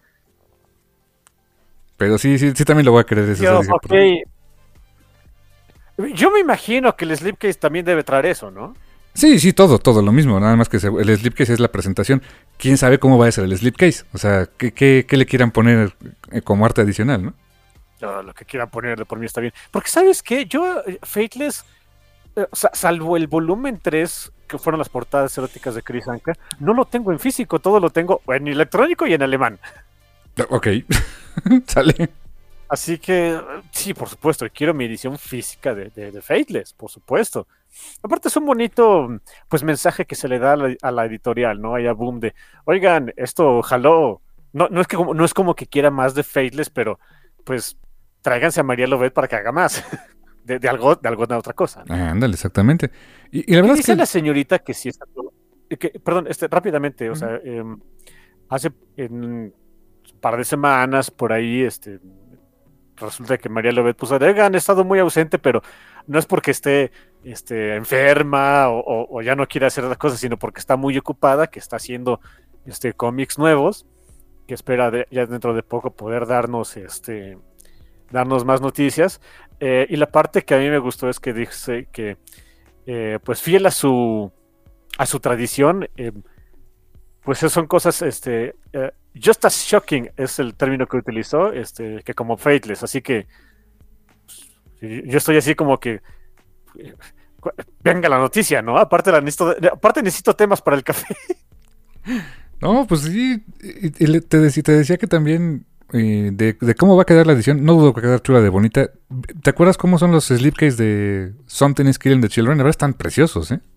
Pero sí también lo voy a querer. Okay. Yo me imagino que el slipcase también debe traer eso, ¿no? Sí, todo lo mismo. Nada más que el slipcase es la presentación. ¿Quién sabe cómo va a ser el slipcase? O sea, ¿qué le quieran poner como arte adicional, no? Lo que quieran ponerle por mí está bien. Porque, ¿sabes qué? Yo, Faithless, salvo el volumen 3, que fueron las portadas eróticas de Chris Anka, no lo tengo en físico, todo lo tengo en electrónico y en alemán. Ok, sale. Así que, sí, por supuesto, quiero mi edición física de Fateless, por supuesto. Aparte es un bonito, pues, mensaje que se le da a la editorial, ¿no? Ahí a Boom de, oigan, esto jaló. No es como que quiera más de Fateless, pero, pues, tráiganse a María Lovett para que haga más. De otra cosa, ¿no? Ah, ándale, exactamente. Y la Y verdad es dice que... la señorita que sí está perdón, rápidamente, o Ujú. sea, hace en un par de semanas por ahí, resulta que María Lovett puso, oigan, he estado muy ausente, pero no es porque esté enferma o ya no quiere hacer las cosas, sino porque está muy ocupada, que está haciendo cómics nuevos, que espera ya dentro de poco poder darnos más noticias. Y la parte que a mí me gustó es que dice que, pues fiel a su tradición, pues son cosas, just as shocking es el término que utilizó, que como Fateless, así que yo estoy así como que eh, venga la noticia, ¿no? Aparte necesito temas para el café. No, pues sí, te decía que también de cómo va a quedar la edición, no dudo que va a quedar chula de bonita. ¿Te acuerdas cómo son los slipcase de Something is Killing the Children? La verdad están preciosos, ¿eh?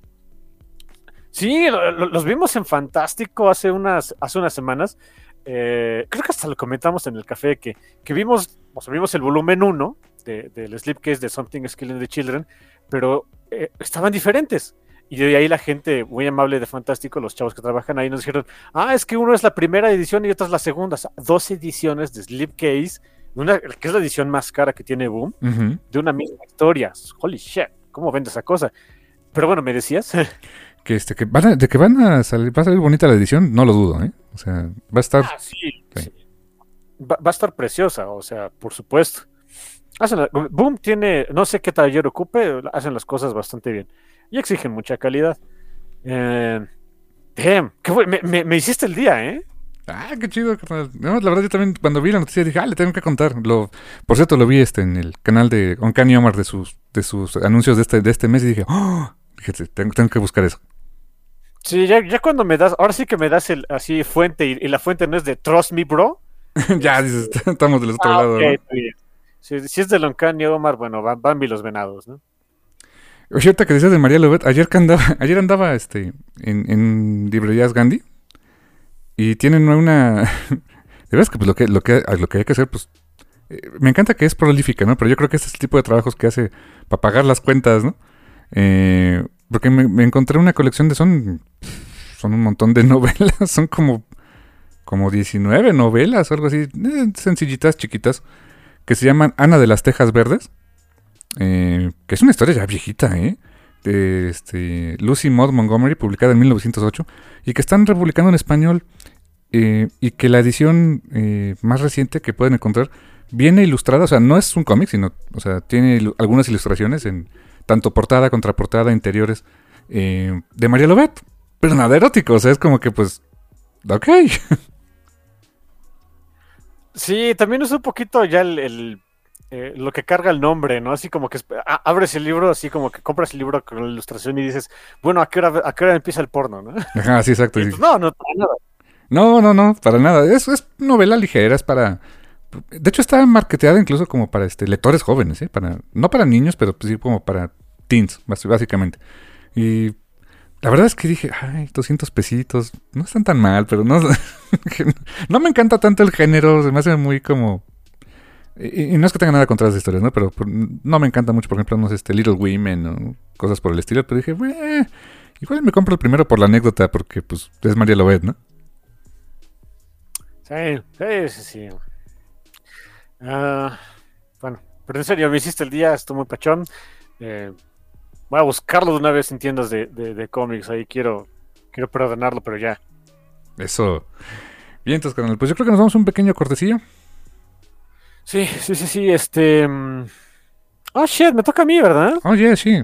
Sí, los vimos en Fantástico hace unas semanas. Creo que hasta lo comentamos en el café que vimos, o sea, vimos el volumen uno del slipcase de Something is Killing the Children, pero estaban diferentes. Y de ahí la gente muy amable de Fantástico, los chavos que trabajan ahí, nos dijeron, es que uno es la primera edición y otra es la segunda. O sea, dos ediciones de slipcase, que es la edición más cara que tiene Boom, Ujú. de una misma historia. Holy shit, ¿cómo vende esa cosa? Pero bueno, me decías. De que va a salir bonita la edición, no lo dudo, ¿eh? O sea, va a estar... Sí, Sí. sí. Va a estar preciosa, o sea, por supuesto. Boom tiene, no sé qué taller ocupe, hacen las cosas bastante bien y exigen mucha calidad. Eh, Damn, me hiciste el día, ¿eh? Ah, qué chido, carnal. No, la verdad yo también cuando vi la noticia dije, le tengo que contar. Por cierto, lo vi en el canal de Uncanny Omar de sus anuncios de este mes y dije, dije, sí, tengo que buscar eso. Sí, ya cuando me das, ahora sí que me das así fuente y la fuente no es de Trust Me, bro. Ya Este, dices, estamos del otro ok, lado, ¿no? está bien. Si es de Loncan y Omar, bueno, Bambi los venados, ¿no? Oye, ahorita que decías de María Lovett, ayer andaba en librerías Gandhi y tienen una de verdad que pues lo que hay que hacer, pues me encanta que es prolífica, ¿no? Pero yo creo que este es el tipo de trabajos que hace para pagar las cuentas, ¿no? Porque me encontré una colección son un montón de novelas, son como 19 novelas o algo así, sencillitas, chiquitas, que se llaman Ana de las Tejas Verdes, que es una historia ya viejita, de Lucy Maud Montgomery, publicada en 1908, y que están republicando en español, y que la edición más reciente que pueden encontrar viene ilustrada, o sea, no es un cómic, sino, o sea, tiene algunas ilustraciones en tanto portada, contraportada, interiores, de María Lovett, pero nada erótico, o sea, es como que pues, ok. Sí, también es un poquito ya lo que carga el nombre, ¿no? Así como que abres el libro, así como que compras el libro con la ilustración y dices, bueno, ¿a qué hora empieza el porno, no? Ajá, sí, exacto. Y pues no, para nada. No, no, no, para nada. Es novela ligera, es para... De hecho, está marketeada incluso como para lectores jóvenes, ¿eh? No para niños, pero pues sí como para teens, básicamente. Y la verdad es que dije, 200 pesitos, no están tan mal, pero no, no me encanta tanto el género, se me hace muy como... Y no es que tenga nada contra las historias, ¿no? Pero no me encanta mucho, por ejemplo, no sé, Little Women o cosas por el estilo, pero dije, igual me compro el primero por la anécdota, porque pues es María Lovett, ¿no? Sí, sí, sí, sí. Ah, bueno, pero en serio, me hiciste el día, estoy muy pachón. Eh, Voy a buscarlo de una vez en tiendas de cómics, ahí quiero perdonarlo, pero ya. Eso. Bien, entonces, carnal, pues yo creo que nos vamos a un pequeño cortecillo. Sí, sí, sí, sí, Oh, shit, me toca a mí, ¿verdad? Oye, sí.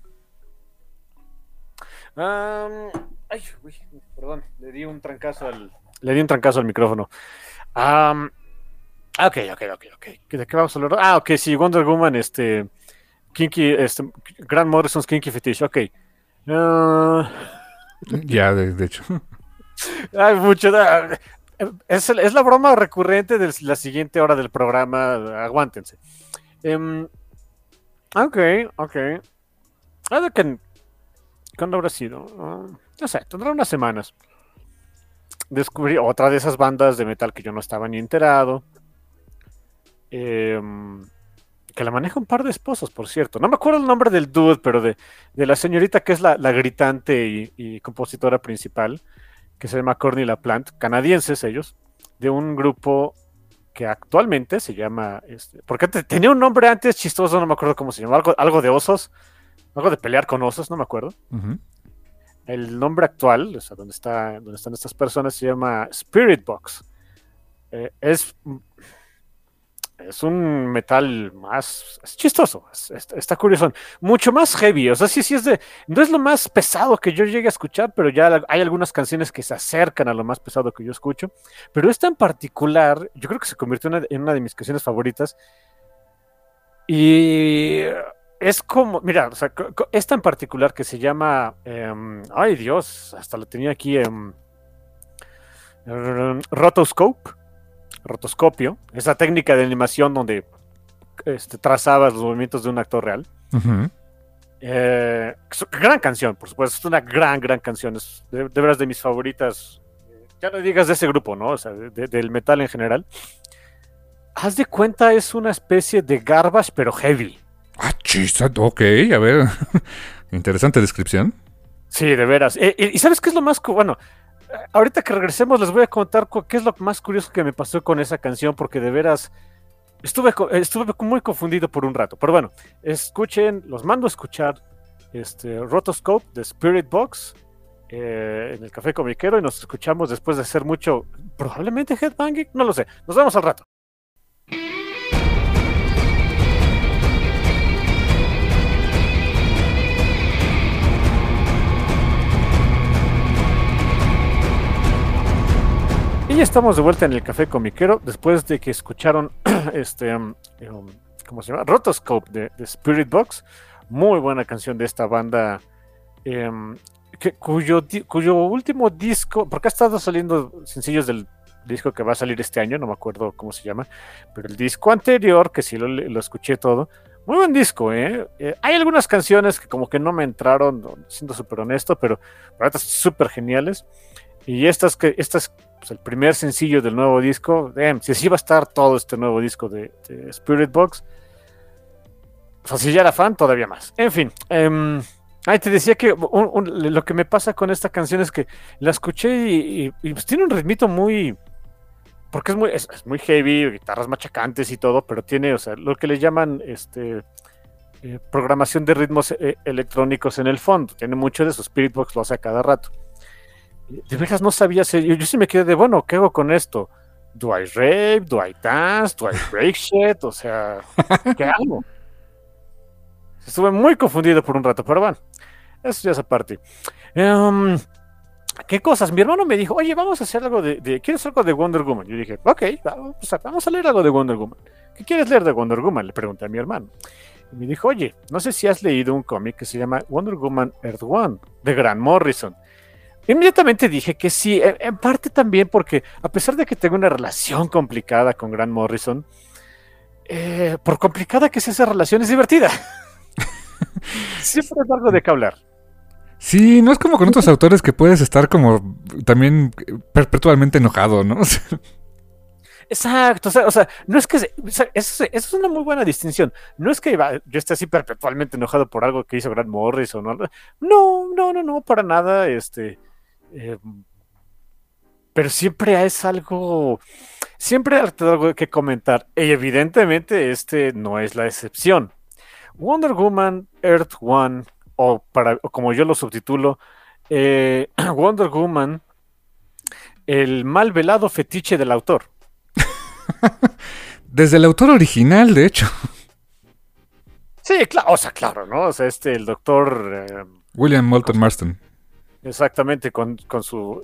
Am, Ay, uy, perdón, le di un trancazo al micrófono. Am, ok, ok, ok, ok. ¿De qué vamos a hablar? Ok, sí, Wonder Woman, Kinky, Grant Morrison's Kinky Fetish, ok. Ah, Ya, de hecho. hay mucho. es la broma recurrente de la siguiente hora del programa. Aguántense. Ok. ¿Cuándo habrá sido? No sé, tendrá unas semanas. Descubrí otra de esas bandas de metal que yo no estaba ni enterado. Que la maneja un par de esposos, por cierto. No me acuerdo el nombre del dude, pero de la señorita que es la gritante y compositora principal, que se llama Courtney LaPlante, canadienses ellos, de un grupo que actualmente se llama, porque tenía un nombre antes chistoso, no me acuerdo cómo se llama, algo de osos, algo de pelear con osos, no me acuerdo. Uh-huh. El nombre actual, o sea, donde están estas personas, se llama Spirit Box. Es un metal más es chistoso, está curioso, mucho más heavy, o sea, sí no es lo más pesado que yo llegue a escuchar, pero ya hay algunas canciones que se acercan a lo más pesado que yo escucho, pero esta en particular, yo creo que se convirtió en una de mis canciones favoritas, y es como, mira, o sea, esta en particular que se llama, ay Dios, hasta lo tenía aquí, rotoscopio, esa técnica de animación donde trazabas los movimientos de un actor real. Uh-huh. Gran canción, por supuesto, es una gran canción, es de veras de mis favoritas. Ya no digas de ese grupo, ¿no? O sea, del metal en general. Haz de cuenta, es una especie de garbage, pero heavy. Ok, a ver. Interesante descripción. Sí, de veras. ¿Y sabes qué es lo más bueno? Ahorita que regresemos les voy a contar qué es lo más curioso que me pasó con esa canción, porque de veras estuve muy confundido por un rato. Pero bueno, los mando a escuchar Rotoscope de Spirit Box en el Café Comiquero, y nos escuchamos después de hacer mucho, probablemente headbanging, no lo sé. Nos vemos al rato. Y ya estamos de vuelta en el Café Comiquero después de que escucharon ¿cómo se llama? Rotoscope de Spirit Box. Muy buena canción de esta banda, cuyo último disco, porque ha estado saliendo sencillos del disco que va a salir este año, no me acuerdo cómo se llama, pero el disco anterior, que sí lo escuché todo, muy buen disco, hay algunas canciones que como que no me entraron, siendo súper honesto, pero otras súper geniales. Y estas pues, el primer sencillo del nuevo disco, si así va a estar todo este nuevo disco de Spirit Box, o sea, si ya era fan, todavía más. En fin, te decía que lo que me pasa con esta canción es que la escuché y pues tiene un ritmito muy, porque es muy heavy, guitarras machacantes y todo, pero tiene, o sea, lo que le llaman programación de ritmos electrónicos en el fondo. Tiene mucho de eso, Spirit Box lo hace a cada rato. De veras no sabía, yo sí me quedé de, bueno, ¿qué hago con esto? ¿Do I rave? ¿Do I dance? ¿Do I break shit? O sea, ¿qué hago? Estuve muy confundido por un rato, pero bueno, eso ya es aparte. ¿Qué cosas? Mi hermano me dijo, oye, vamos a hacer algo ¿quieres algo de Wonder Woman? Yo dije, ok, vamos a leer algo de Wonder Woman. ¿Qué quieres leer de Wonder Woman? Le pregunté a mi hermano. Y me dijo, oye, no sé si has leído un cómic que se llama Wonder Woman Earth One, de Grant Morrison. Inmediatamente dije que sí, en parte también porque a pesar de que tengo una relación complicada con Grant Morrison, por complicada que sea esa relación, es divertida. Siempre es algo de qué hablar. Sí, no es como con otros autores que puedes estar como también perpetuamente enojado, ¿no? Exacto, o sea, no es que eso es una muy buena distinción. No es que yo esté así perpetualmente enojado por algo que hizo Grant Morrison, no, para nada, pero siempre es algo, siempre hay algo que comentar, y evidentemente no es la excepción. Wonder Woman Earth One, o como yo lo subtitulo, Wonder Woman, el mal velado fetiche del autor. Desde el autor original, de hecho. Sí, claro, ¿no? O sea, el doctor William Moulton Marston. Exactamente, con su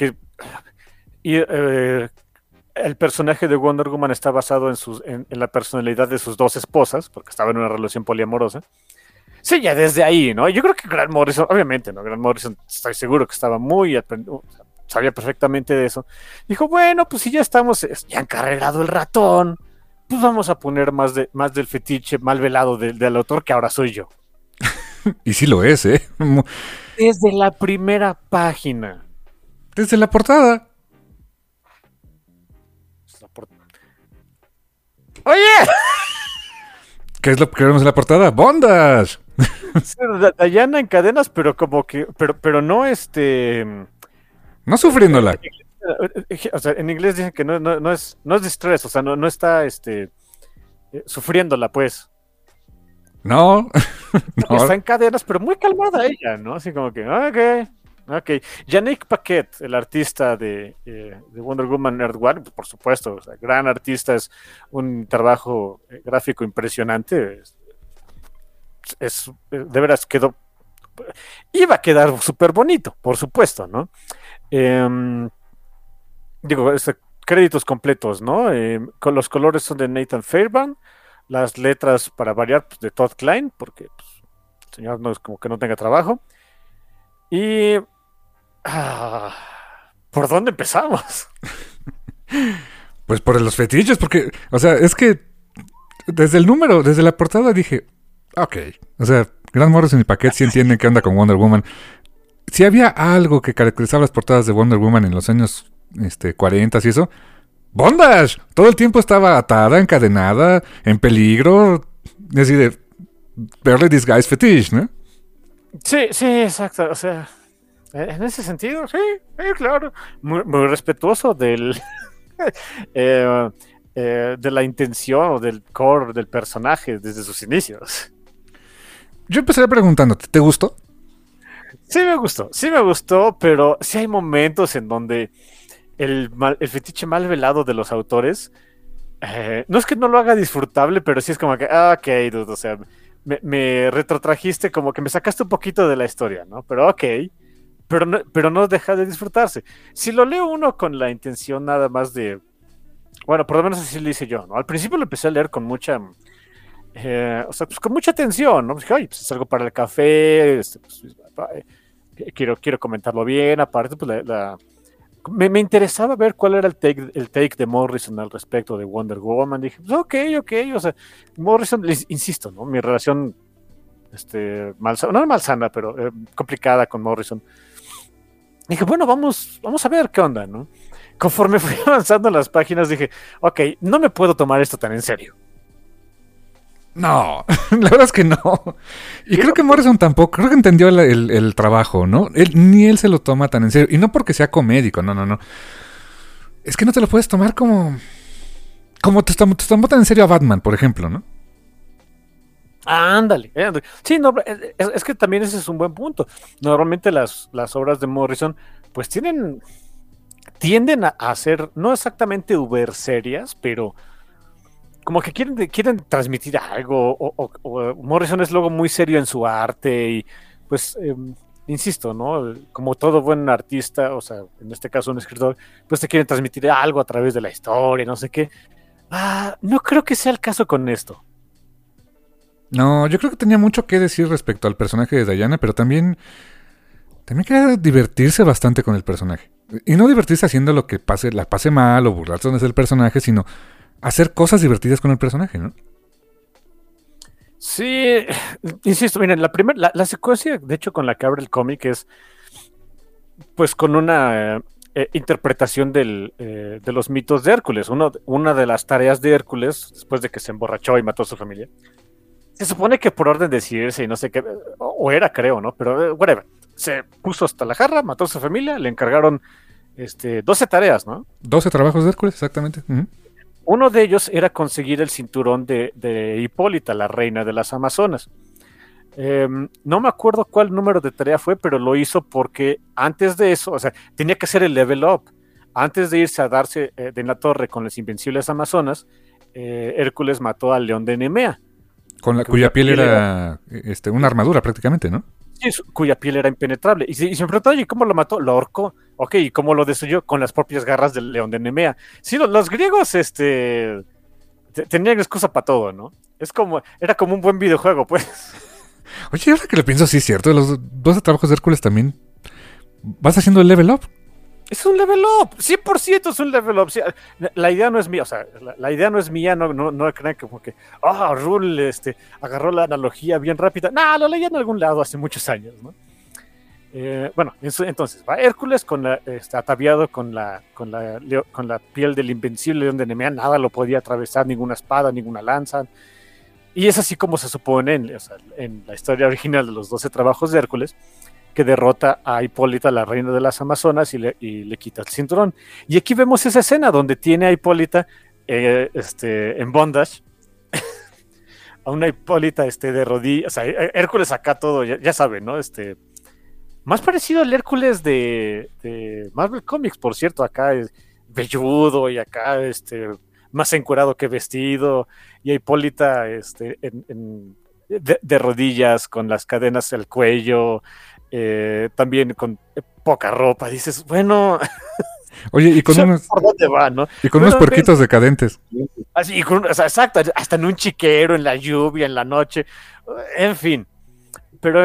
el personaje de Wonder Woman está basado en la personalidad de sus dos esposas, porque estaba en una relación poliamorosa. Sí, ya desde ahí, ¿no? Yo creo que Grant Morrison, obviamente, ¿no? Grant Morrison, estoy seguro que estaba muy sabía perfectamente de eso. Dijo, bueno, pues si ya estamos, ya encarregado el ratón, pues vamos a poner más del fetiche mal velado del autor, que ahora soy yo. Y sí lo es, ¿eh? Desde la primera página. Desde la portada. ¡Oye! ¿Qué es lo que vemos en la portada? ¡Bondage! Sí, Diana en cadenas, pero como que, pero no No sufriéndola. o sea, en inglés dicen que no es distress, o sea, no está sufriéndola, pues. No. No. Está en cadenas, pero muy calmada ella, ¿no? Así como que, ok. Yannick Paquet, el artista de Wonder Woman Earth One, por supuesto, o sea, gran artista, es un trabajo gráfico impresionante. De veras iba a quedar súper bonito, por supuesto, ¿no? Digo, créditos completos, ¿no? Con los colores son de Nathan Fairbairn, las letras, para variar, pues, de Todd Klein, porque pues, el señor no es como que no tenga trabajo. Y ¿por dónde empezamos? Pues por los fetiches, porque, o sea, es que desde la portada dije, ok, o sea, Grant Morrison y Paquette sí entienden qué onda con Wonder Woman. Si había algo que caracterizaba las portadas de Wonder Woman en los años 40 y eso, ¡bondage! Todo el tiempo estaba atada, encadenada, en peligro, es decir, barely disguised fetish, ¿no? Sí, exacto, o sea, en ese sentido, sí, claro, muy respetuoso del de la intención o del core del personaje desde sus inicios. Yo empecé preguntándote, ¿te gustó? Sí me gustó, pero sí hay momentos en donde el fetiche mal velado de los autores, no es que no lo haga disfrutable, pero sí es como que, ok, dude, o sea, me retrotrajiste, como que me sacaste un poquito de la historia, ¿no? Pero ok, pero no deja de disfrutarse. Si lo leo uno con la intención nada más de, bueno, por lo menos así lo hice yo, ¿no? Al principio lo empecé a leer con mucha, o sea, pues con mucha atención, ¿no? Pues dije, oye, pues es algo para el café, pues, quiero comentarlo bien, aparte, pues me interesaba ver cuál era el take de Morrison al respecto de Wonder Woman. Dije, pues ok, o sea, Morrison, insisto, ¿no? Mi relación, no malsana, pero complicada con Morrison. Dije, bueno, vamos a ver qué onda, ¿no? Conforme fui avanzando en las páginas, dije, ok, no me puedo tomar esto tan en serio. No, la verdad es que no. Y creo que Morrison tampoco, creo que entendió el trabajo, ¿no? Ni él se lo toma tan en serio. Y no porque sea comédico, no. Es que no te lo puedes tomar como te tomó tan en serio a Batman, por ejemplo, ¿no? Ándale. Sí, no, es que también ese es un buen punto. Normalmente las obras de Morrison, pues tienden a ser, no exactamente uber serias, pero como que quieren transmitir algo, o Morrison es luego muy serio en su arte y pues, insisto, ¿no? Como todo buen artista, o sea, en este caso un escritor, pues te quieren transmitir algo a través de la historia, no sé qué. No creo que sea el caso con esto. No, yo creo que tenía mucho que decir respecto al personaje de Diana, pero también quería divertirse bastante con el personaje. Y no divertirse haciendo lo que la pase mal o burlarse del personaje, sino hacer cosas divertidas con el personaje, ¿no? Sí, insisto, miren, la secuencia, de hecho, con la que abre el cómic es, pues, con una interpretación de los mitos de Hércules. Una de las tareas de Hércules, después de que se emborrachó y mató a su familia, se supone que por orden de decidirse y no sé qué, o era, creo, ¿no? Pero, whatever, se puso hasta la jarra, mató a su familia, le encargaron 12 tareas, ¿no? 12 trabajos de Hércules, exactamente. Uh-huh. Uno de ellos era conseguir el cinturón de Hipólita, la reina de las Amazonas. No me acuerdo cuál número de tarea fue, pero lo hizo porque antes de eso, o sea, tenía que hacer el level up. Antes de irse a darse de la torre con las invencibles Amazonas, Hércules mató al león de Nemea. Cuya piel era una armadura prácticamente, ¿no? Sí, cuya piel era impenetrable. Y se me preguntó, oye, ¿cómo lo mató? Lo ahorcó. Ok, ¿y cómo lo destruyó? Con las propias garras del león de Nemea. Sí, los griegos tenían excusa para todo, ¿no? Era como un buen videojuego, pues. Oye, ahora que lo pienso, sí es cierto. Los 12 trabajos de Hércules también vas haciendo el level up. Es un level up, 100% es un level up. Sí, la idea no es mía, o sea, la idea no es mía, no crean que como que, Rule agarró la analogía bien rápida. No, lo leí en algún lado hace muchos años, ¿no? Bueno, entonces va Hércules ataviado con la piel del invencible León de Nemea, nada lo podía atravesar, ninguna espada, ninguna lanza. Y es así como se supone en la historia original de los 12 trabajos de Hércules, que derrota a Hipólita, la reina de las Amazonas, y le quita el cinturón. Y aquí vemos esa escena donde tiene a Hipólita en bondage, a una Hipólita de rodillas, o sea, Hércules acá todo, ya saben, ¿no? Más parecido al Hércules de Marvel Comics, por cierto, acá es velludo y acá más encuerado que vestido, y a Hipólita de rodillas, con las cadenas al cuello, también con poca ropa. Dices, bueno, oye, y con unos, ¿por dónde va, no? Y con unos puerquitos decadentes. Así, o sea, exacto, hasta en un chiquero, en la lluvia, en la noche, en fin. Pero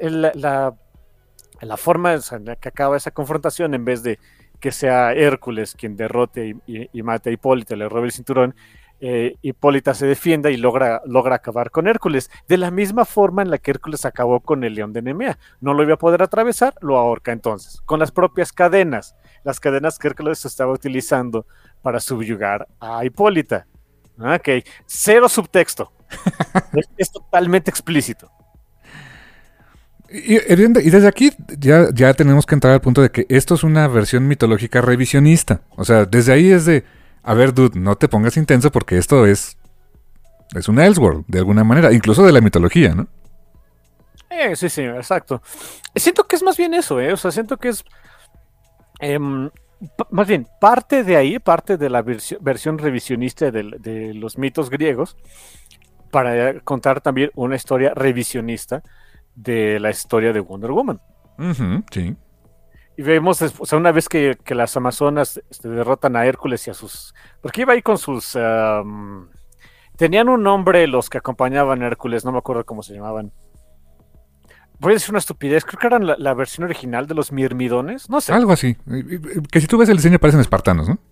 la forma en la que acaba esa confrontación, en vez de que sea Hércules quien derrote y mate a Hipólita, le robe el cinturón, Hipólita se defienda y logra acabar con Hércules, de la misma forma en la que Hércules acabó con el León de Nemea. No lo iba a poder atravesar, lo ahorca entonces, con las propias cadenas, las cadenas que Hércules estaba utilizando para subyugar a Hipólita. Ok, cero subtexto. Es totalmente explícito. Y desde aquí ya tenemos que entrar al punto de que esto es una versión mitológica revisionista. O sea, desde ahí es de, a ver, dude, no te pongas intenso porque esto es un Elseworld, de alguna manera, incluso de la mitología, ¿no? Sí, exacto. Siento que es más bien eso, o sea, siento que es más bien parte de ahí, parte de la versión revisionista de los mitos griegos, para contar también una historia revisionista de la historia de Wonder Woman. Uh-huh, sí. Y vemos, o sea, una vez que las Amazonas derrotan a Hércules y a sus... Porque iba ahí con sus... tenían un nombre los que acompañaban a Hércules, no me acuerdo cómo se llamaban. Voy a decir una estupidez, creo que eran la versión original de los Mirmidones, no sé. Algo así. Que si tú ves el diseño parecen espartanos, ¿no?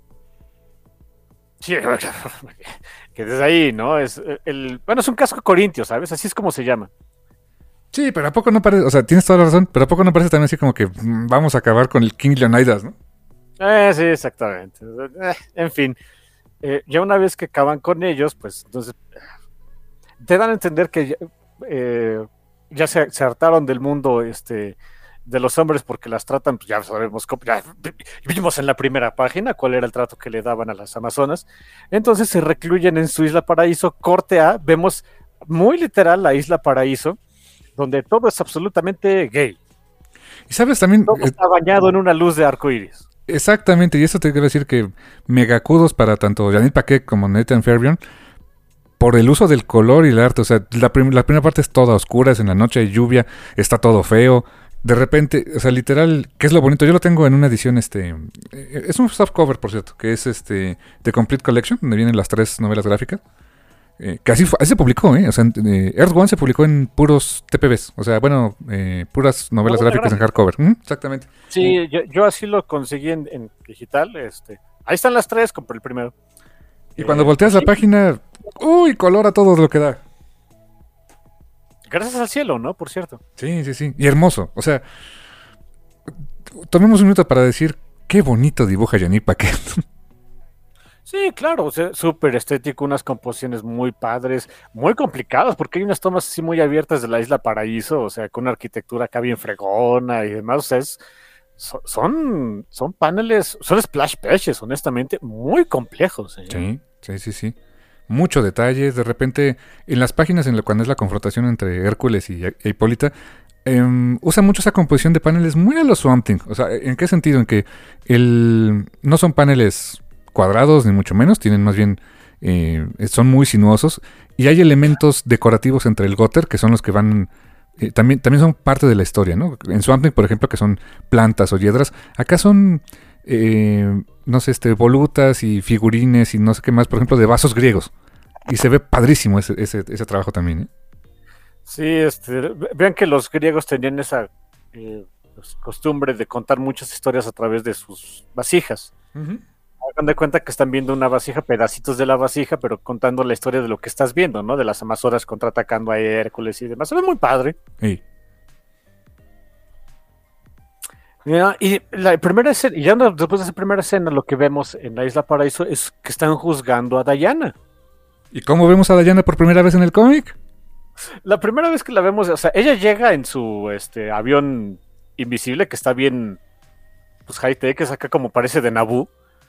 Sí, que desde ahí, ¿no? Bueno, es un casco corintio, ¿sabes? Así es como se llama. Sí, pero ¿a poco no parece? O sea, tienes toda la razón, pero ¿a poco no parece también así como que vamos a acabar con el King Leonidas, ¿no? Sí, exactamente. En fin, ya una vez que acaban con ellos, pues entonces te dan a entender que ya se hartaron del mundo de los hombres porque las tratan, pues ya sabemos, ya vimos en la primera página cuál era el trato que le daban a las Amazonas. Entonces se recluyen en su isla paraíso, corte A, vemos muy literal la isla paraíso, donde todo es absolutamente gay. Y sabes también... Todo está bañado en una luz de arco iris. Exactamente, y eso te quiero decir que megacudos para tanto Yanit Paquet como Nathan Fabian por el uso del color y el arte. O sea, la primera parte es toda oscura, es en la noche, hay lluvia, está todo feo. De repente, o sea, literal, ¿qué es lo bonito? Yo lo tengo en una edición, es un softcover, por cierto, que es The Complete Collection, donde vienen las 3 novelas gráficas. Que así se publicó, O sea, Earth One se publicó en puros TPBs. O sea, bueno, puras novelas gráficas en hardcover. Exactamente. Sí, yo así lo conseguí en digital. Ahí están las 3, compré el primero. Y cuando volteas la página, ¡uy! Color a todo lo que da. Gracias al cielo, ¿no? Por cierto. Sí. Y hermoso. O sea, tomemos un minuto para decir qué bonito dibuja Yanit Paquet. Sí, claro, o sea, súper estético, unas composiciones muy padres, muy complicadas, porque hay unas tomas así muy abiertas de la isla Paraíso, o sea, con una arquitectura acá bien fregona y demás, o sea, son paneles, son splash pages, honestamente, muy complejos. Sí. Mucho detalle, de repente, en las páginas cuando es la confrontación entre Hércules y Hipólita, usa mucho esa composición de paneles muy a los Swamp Thing. O sea, ¿en qué sentido? En que no son paneles cuadrados, ni mucho menos, tienen más bien, son muy sinuosos, y hay elementos decorativos entre el gutter, que son los que van, también son parte de la historia, ¿no? En Swamp Thing, por ejemplo, que son plantas o hiedras, acá son, no sé, volutas y figurines y no sé qué más, por ejemplo, de vasos griegos, y se ve padrísimo ese trabajo también, Sí, vean que los griegos tenían esa costumbre de contar muchas historias a través de sus vasijas. Ujú. Hagan de cuenta que están viendo una vasija, pedacitos de la vasija, pero contando la historia de lo que estás viendo, ¿no? De las Amazonas contraatacando a Hércules y demás. Se ve muy padre. Sí. Ya, y la primera escena, y ya después de esa primera escena, lo que vemos en la Isla Paraíso es que están juzgando a Diana. ¿Y cómo vemos a Diana por primera vez en el cómic? La primera vez que la vemos, o sea, ella llega en su avión invisible, que está bien, pues high-tech, es acá como parece de Naboo.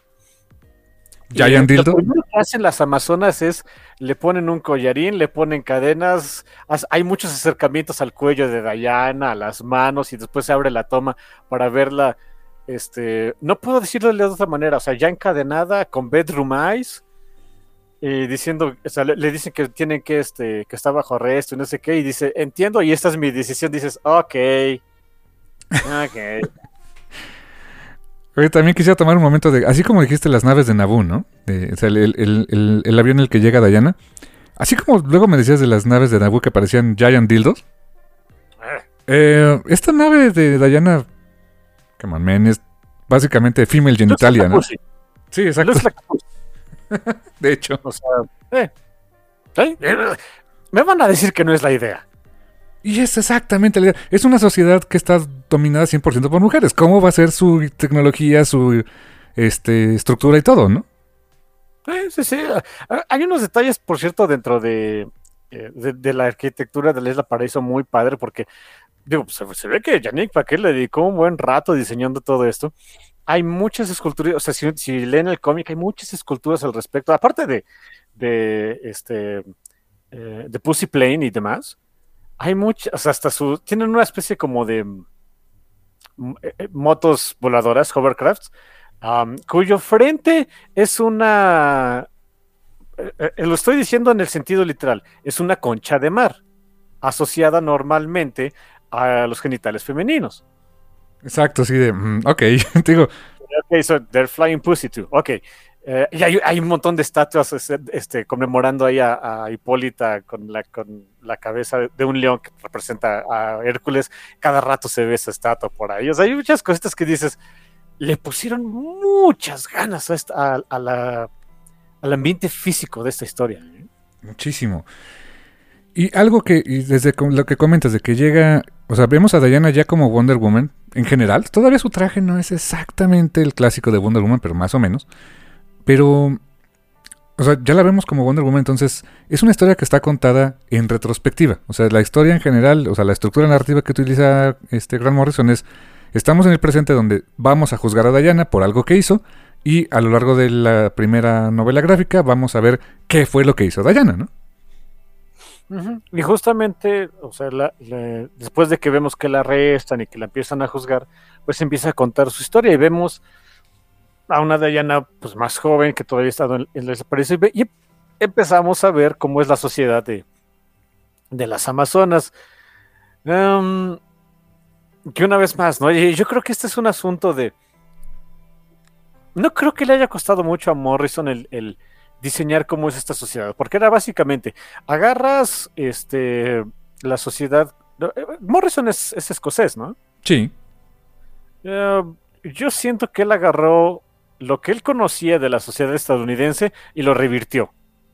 Giant Y Dildo. lo primero que hacen las Amazonas es, le ponen un collarín, le ponen cadenas, hay muchos acercamientos al cuello de Diana, a las manos, y después se abre la toma para verla, no puedo decirlo de otra manera, o sea, ya encadenada, con bedroom eyes, y diciendo, o sea, le dicen que tienen que está bajo arresto y no sé qué, y dice, entiendo, y esta es mi decisión, dices, ok. Oye, también quisiera tomar un momento de... Así como dijiste las naves de Naboo, ¿no? O sea, el avión en el que llega Diana. Así como luego me decías de las naves de Naboo que parecían Giant Dildos. Esta nave de Diana... Come on, man, es básicamente female genitalia, ¿no? Sí, Sí, exacto. De hecho. O sea, ¿sí? Me van a decir que no es la idea. Y es exactamente la idea. Es una sociedad que está dominada 100% por mujeres. ¿Cómo va a ser su tecnología, su estructura y todo, no? Sí, sí. Hay unos detalles, por cierto, dentro de la arquitectura de la Isla Paraíso muy padre, porque digo, se ve que Yannick Paquet le dedicó un buen rato diseñando todo esto. Hay muchas esculturas, o sea, si leen el cómic, hay muchas esculturas al respecto, aparte de Pussy Plane y demás. Hay muchas, hasta tienen una especie como de motos voladoras, hovercrafts, cuyo frente es lo estoy diciendo en el sentido literal, es una concha de mar, asociada normalmente a los genitales femeninos. Exacto, sí, ok, digo... Ok, so they're flying pussy too, ok. Y hay un montón de estatuas conmemorando ahí a Hipólita con la cabeza de un león que representa a Hércules. Cada rato se ve esa estatua por ahí. O sea, hay muchas cositas que dices, le pusieron muchas ganas al ambiente físico de esta historia. Muchísimo. Y algo y desde lo que comentas, de que llega, o sea, vemos a Diana ya como Wonder Woman en general. Todavía su traje no es exactamente el clásico de Wonder Woman, pero más o menos. Pero, o sea, ya la vemos como Wonder Woman, entonces es una historia que está contada en retrospectiva. O sea, la historia en general, o sea, la estructura narrativa que utiliza Grant Morrison es, estamos en el presente donde vamos a juzgar a Diana por algo que hizo, y a lo largo de la primera novela gráfica vamos a ver qué fue lo que hizo Diana, ¿no? Uh-huh. Y justamente, o sea, después de que vemos que la arrestan y que la empiezan a juzgar, pues empieza a contar su historia y vemos a una Diana pues más joven que todavía ha estado en el desaparecido y empezamos a ver cómo es la sociedad de las Amazonas. Que una vez más, ¿no? Y yo creo que este es un asunto no creo que le haya costado mucho a Morrison el diseñar cómo es esta sociedad, porque era básicamente, agarras la sociedad. Morrison es escocés, ¿no? Sí. Yo siento que él agarró lo que él conocía de la sociedad estadounidense y lo revirtió.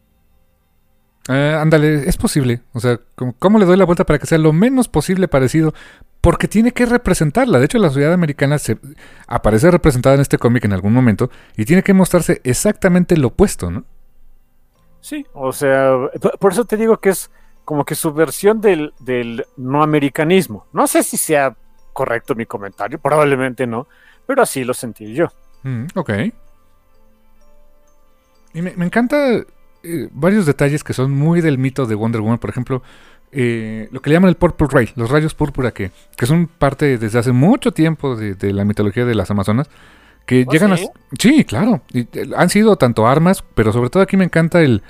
Ándale, es posible. O sea, ¿cómo le doy la vuelta para que sea lo menos posible parecido? Porque tiene que representarla. De hecho, la sociedad americana aparece representada en este cómic en algún momento y tiene que mostrarse exactamente lo opuesto, ¿no? Sí, o sea, por eso te digo que es como que su versión del no americanismo. No sé si sea correcto mi comentario, probablemente no, pero así lo sentí yo. Ok. Y me encanta varios detalles que son muy del mito de Wonder Woman. Por ejemplo, lo que le llaman el Purple Ray, los rayos púrpura, que son parte desde hace mucho tiempo de la mitología de las Amazonas, que llegan ¿sí? Sí, claro. Y, han sido tanto armas, pero sobre todo aquí me encanta en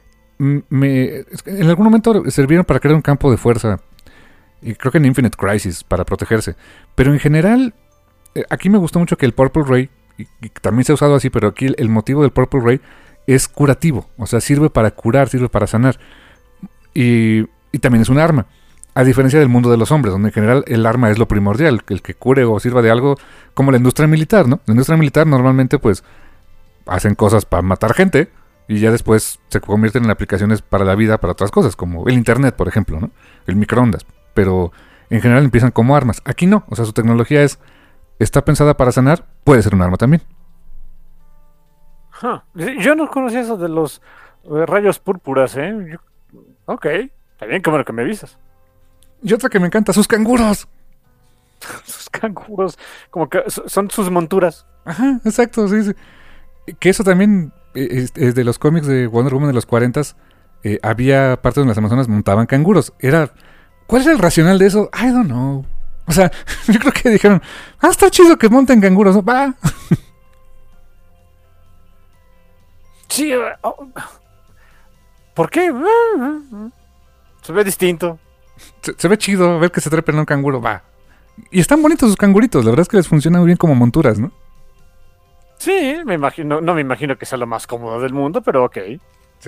algún momento sirvieron para crear un campo de fuerza. Y creo que en Infinite Crisis, para protegerse. Pero en general, aquí me gustó mucho que el Purple Ray, y también se ha usado así, pero aquí el motivo del Purple Ray es curativo. O sea, sirve para curar, sirve para sanar. Y también es un arma. A diferencia del mundo de los hombres, donde en general el arma es lo primordial, el que cure o sirva de algo, como la industria militar, ¿no? La industria militar normalmente pues hacen cosas para matar gente y ya después se convierten en aplicaciones para la vida, para otras cosas, como el internet, por ejemplo, ¿no? El microondas. Pero en general empiezan como armas. Aquí no, o sea, su tecnología está pensada para sanar, puede ser un arma también. Yo no conocía eso de los rayos púrpuras, ¿eh? Ok, está bien, qué bueno que me avisas. Y otra que me encanta, sus canguros. Sus canguros, como que son sus monturas. Ajá, exacto, sí, sí. Que eso también es de los cómics de Wonder Woman de los 40s. Había partes donde las amazonas montaban canguros. ¿Cuál era el racional de eso? I don't know. O sea, yo creo que dijeron, está chido que monten canguros, ¿no? Va. Sí, ¿por qué? Se ve distinto. Se ve chido ver que se trepen a un canguro, va. Y están bonitos sus canguritos, la verdad es que les funciona muy bien como monturas, ¿no? Sí, me imagino, no me imagino que sea lo más cómodo del mundo, pero ok. Sí.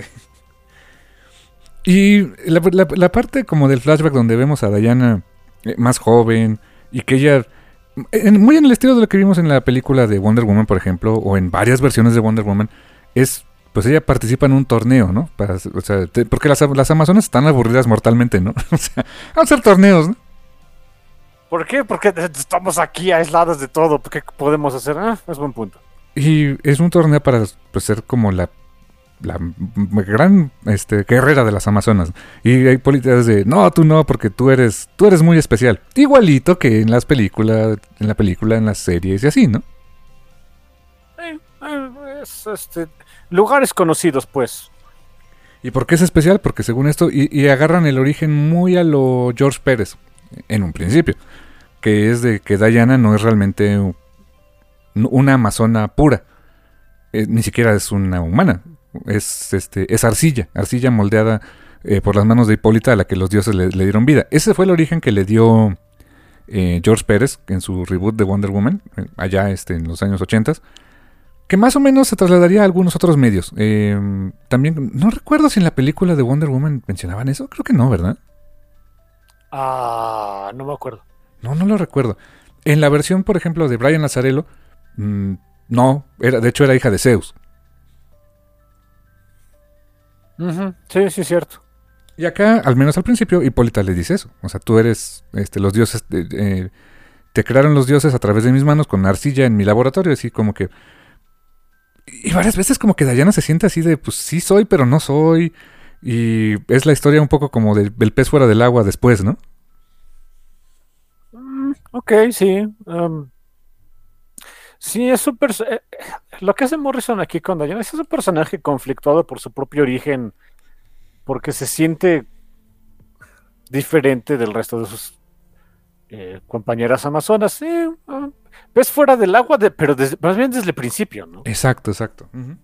Y la parte como del flashback donde vemos a Diana más joven y que ella, muy en el estilo de lo que vimos en la película de Wonder Woman, por ejemplo, o en varias versiones de Wonder Woman, pues ella participa en un torneo, ¿no? Porque las amazonas están aburridas mortalmente, ¿no? O sea, vamos a hacer torneos, ¿no? ¿Por qué? Porque estamos aquí aislados de todo. ¿Qué podemos hacer? Es buen punto. Y es un torneo para pues, ser como la gran guerrera de las amazonas. Y hay políticas de, no, tú no, porque tú eres muy especial. Igualito que en la película, en las series y así, ¿no? Lugares conocidos, pues. ¿Y por qué es especial? Porque según esto, y agarran el origen muy a lo George Pérez, en un principio, que es de que Diana no es realmente una amazona pura, ni siquiera es una humana, es arcilla moldeada por las manos de Hipólita a la que los dioses le dieron vida. Ese fue el origen que le dio George Pérez en su reboot de Wonder Woman, allá en los años 80, que más o menos se trasladaría a algunos otros medios. También, no recuerdo si en la película de Wonder Woman mencionaban eso, creo que no, ¿verdad? No me acuerdo. No lo recuerdo. En la versión, por ejemplo, de Brian Lazzarello, no, de hecho era hija de Zeus. Sí, es cierto. Y acá, al menos al principio, Hipólita le dice eso. O sea, tú eres, los dioses, te crearon los dioses a través de mis manos con arcilla en mi laboratorio, así como que... Y varias veces como que Diana se siente así de, pues sí soy, pero no soy. Y es la historia un poco como del pez fuera del agua después, ¿no? Ok, sí. Sí, es súper... lo que hace Morrison aquí con Diana es un personaje conflictuado por su propio origen, porque se siente diferente del resto de sus compañeras amazonas. Sí, ves fuera del agua, pero más bien desde el principio, ¿no? Exacto. Uh-huh.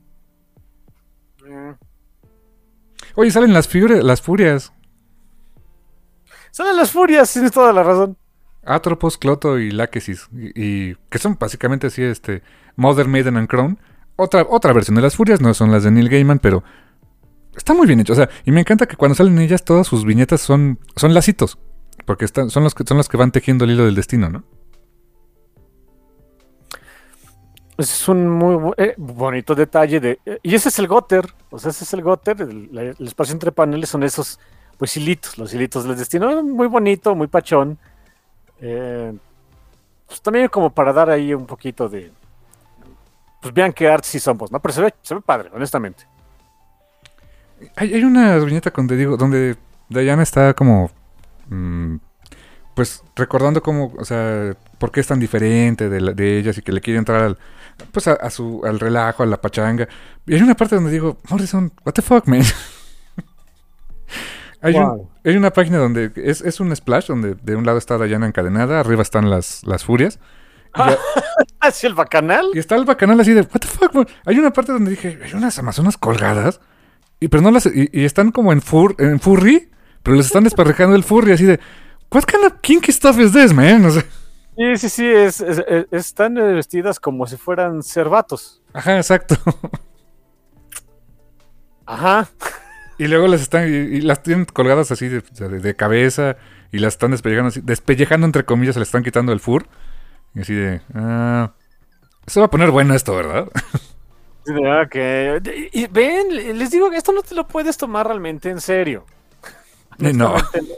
Oye, salen las furias. Salen las furias, tienes toda la razón. Atropos, Cloto y Láquesis. Y que son básicamente así, Mother, Maiden and Crown. Otra versión de las furias, no son las de Neil Gaiman, pero está muy bien hecho. O sea, y me encanta que cuando salen ellas, todas sus viñetas son lacitos. Porque son los que van tejiendo el hilo del destino, ¿no? Es un muy bonito detalle y ese es el Gotter. O sea, ese es el Gotter. El espacio entre paneles son esos pues hilitos, los hilitos del destino. Muy bonito, muy pachón. Pues también como para dar ahí un poquito de... Pues vean qué arts sí somos, ¿no? Pero se ve padre, honestamente. Hay una viñeta donde Diana está como... pues recordando cómo, o sea, por qué es tan diferente de ellas y que le quiere entrar al relajo, a la pachanga. Y hay una parte donde digo, Morrison, what the fuck, man. Hay una página donde es un splash donde de un lado está Diana encadenada, arriba están las furias. ¿Hacia el bacanal? Y está el bacanal así de, what the fuck, man. Hay una parte donde dije, hay unas amazonas colgadas pero no y están como en furry, pero les están desparrejando el furry así de, what kind of kinky stuff is this, man? O sea, sí, están vestidas como si fueran cervatos. Ajá, exacto. Ajá. Y luego las están y las tienen colgadas así de cabeza y la están despellejando entre comillas, se le están quitando el fur. Y así de, se va a poner bueno esto, ¿verdad? Ok. Y ven, les digo que esto no te lo puedes tomar realmente en serio. No.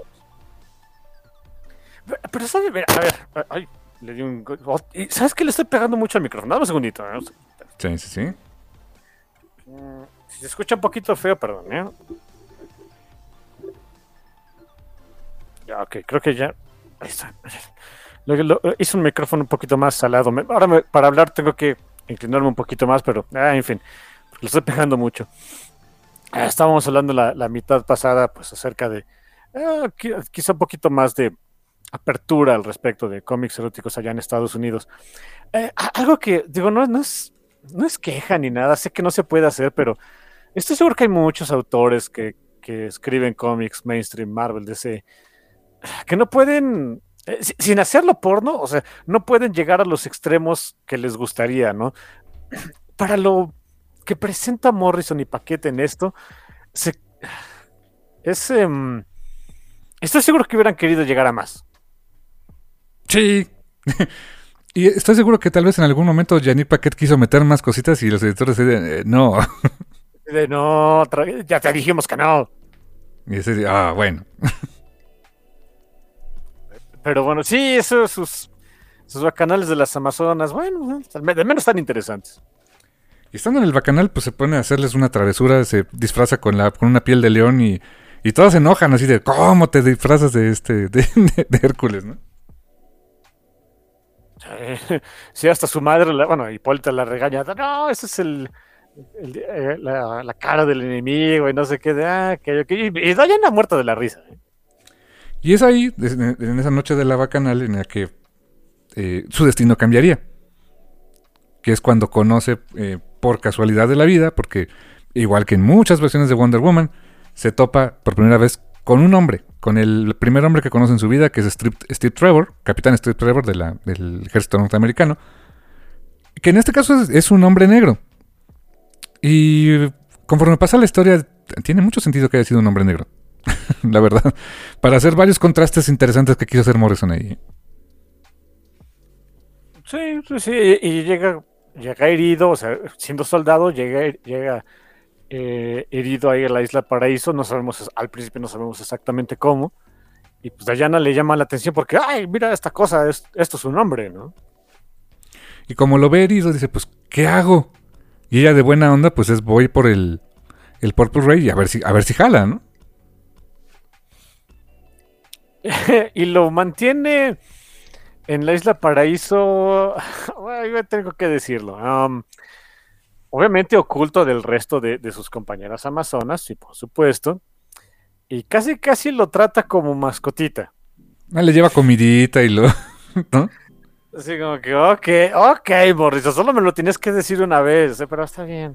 Pero ¿sabes? A ver, ay, le di un... ¿Sabes que le estoy pegando mucho al micrófono? Dame un segundito. Sí. Si se escucha un poquito feo, perdón, ¿eh? Ya, ok, creo que ya... Ahí está. Hice un micrófono un poquito más salado. Ahora para hablar tengo que inclinarme un poquito más, pero... en fin, le estoy pegando mucho. Estábamos hablando la mitad pasada, pues, acerca de... quizá un poquito más de apertura al respecto de cómics eróticos allá en Estados Unidos. Algo que, digo, no es queja ni nada, sé que no se puede hacer, pero estoy seguro que hay muchos autores que escriben cómics mainstream, Marvel, DC, que no pueden, sin hacerlo porno, o sea, no pueden llegar a los extremos que les gustaría, ¿no? Para lo que presenta Morrison y Paquete en esto, estoy seguro que hubieran querido llegar a más. Sí. Y estoy seguro que tal vez en algún momento Yannick Paquet quiso meter más cositas y los editores decían, no. No, ya te dijimos que no. Y ese, bueno. Pero bueno, sí, sus bacanales de las Amazonas, bueno, al menos están interesantes. Y estando en el bacanal, pues se pone a hacerles una travesura, se disfraza con una piel de león y todos se enojan así de, ¿cómo te disfrazas de Hércules, no? Sí, hasta su madre, Hipólita la regaña, no, ese es la cara del enemigo y no sé qué, y Diana muerta de la risa. Y es ahí, en esa noche de la bacanal, en la que su destino cambiaría. Que es cuando conoce, por casualidad de la vida, porque igual que en muchas versiones de Wonder Woman, se topa por primera vez con un hombre, con el primer hombre que conoce en su vida, que es Steve Trevor, capitán Steve Trevor del ejército norteamericano, que en este caso es un hombre negro. Y conforme pasa la historia, tiene mucho sentido que haya sido un hombre negro, la verdad, para hacer varios contrastes interesantes que quiso hacer Morrison ahí. Sí, y llega herido, o sea, siendo soldado, llega herido ahí a la Isla Paraíso, al principio no sabemos exactamente cómo, y pues Diana le llama la atención porque, ay, mira esta cosa, esto es un hombre, ¿no? Y como lo ve herido, dice, pues, ¿qué hago? Y ella de buena onda, pues voy por el Purple Ray y a ver si jala, ¿no? Y lo mantiene en la Isla Paraíso, yo tengo que decirlo, obviamente oculto del resto de sus compañeras amazonas, sí, por supuesto, y casi lo trata como mascotita. Le lleva comidita y ¿no? Así como que, ok, Morrison, solo me lo tienes que decir una vez, pero está bien.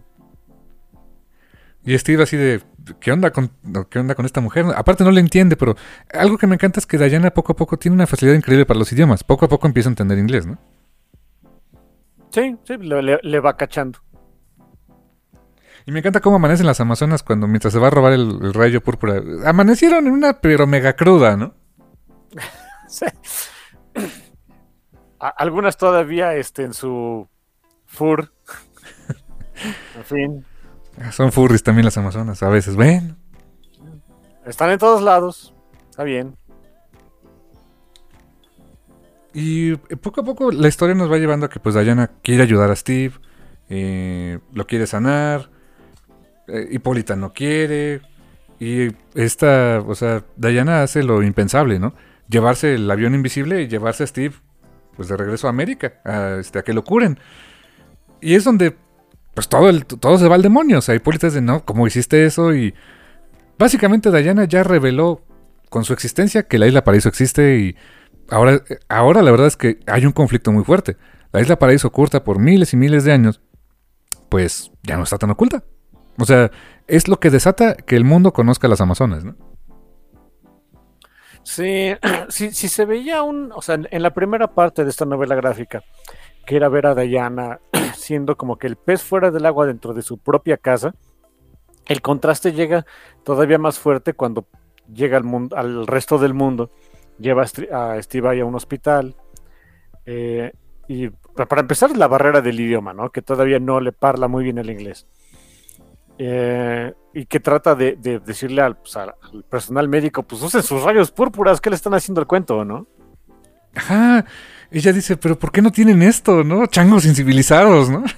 Y Steve así de, ¿qué onda con esta mujer? Aparte no le entiende, pero algo que me encanta es que Diana poco a poco tiene una facilidad increíble para los idiomas. Poco a poco empieza a entender inglés, ¿no? Sí, le va cachando. Y me encanta cómo amanecen las Amazonas mientras se va a robar el rayo púrpura. Amanecieron en una pero mega cruda, ¿no? Sí. Algunas todavía en su fur. En fin. Son furries también las Amazonas, a veces, ven. Están en todos lados. Está bien. Y poco a poco la historia nos va llevando a que pues Diana quiere ayudar a Steve, lo quiere sanar, Hipólita no quiere, y Diana hace lo impensable, ¿no? Llevarse el avión invisible y llevarse a Steve pues de regreso a América, a que lo curen. Y es donde pues todo se va al demonio. O sea, Hipólita dice, no, ¿cómo hiciste eso? Y básicamente Diana ya reveló con su existencia que la Isla Paraíso existe y ahora la verdad es que hay un conflicto muy fuerte. La Isla Paraíso, oculta por miles y miles de años, pues ya no está tan oculta. O sea, es lo que desata que el mundo conozca a las Amazonas, ¿no? Sí, sí, se veía o sea, en la primera parte de esta novela gráfica, que era ver a Diana siendo como que el pez fuera del agua dentro de su propia casa, el contraste llega todavía más fuerte cuando llega al resto del mundo lleva a Steve ahí a un hospital. Y para empezar, la barrera del idioma, ¿no? Que todavía no le parla muy bien el inglés. Y que trata de decirle al personal médico, pues usen sus rayos púrpuras, ¿qué le están haciendo el cuento, no? Ajá, ella dice, pero ¿por qué no tienen esto, no? Changos incivilizados, ¿no?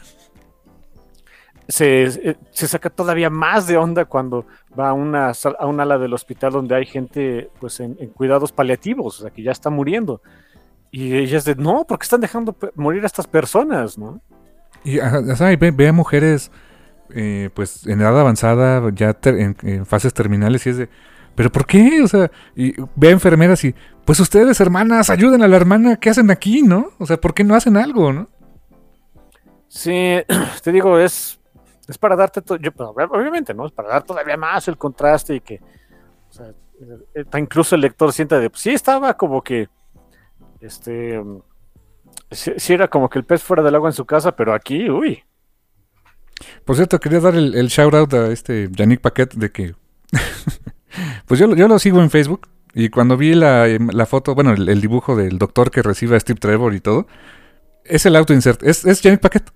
Se saca todavía más de onda cuando va a un ala del hospital donde hay gente pues en cuidados paliativos, o sea, que ya está muriendo. Y ella es de, no, porque están dejando morir a estas personas, ¿no? Y ve a mujeres pues en edad avanzada, ya en fases terminales, y es de, ¿pero por qué? O sea, y ve a enfermeras y, pues ustedes, hermanas, ayuden a la hermana, ¿qué hacen aquí, no? O sea, ¿por qué no hacen algo, no? Sí, te digo, es para darte, obviamente, ¿no? Es para dar todavía más el contraste y que, o sea, incluso el lector sienta de, pues, sí estaba como que, sí era como que el pez fuera del agua en su casa, pero aquí, uy. Por cierto, quería dar el shout out a Yannick Paquet de que pues yo lo sigo en Facebook y cuando vi la foto, bueno, el dibujo del doctor que recibe a Steve Trevor y todo, es el auto insert, es Yannick Paquet.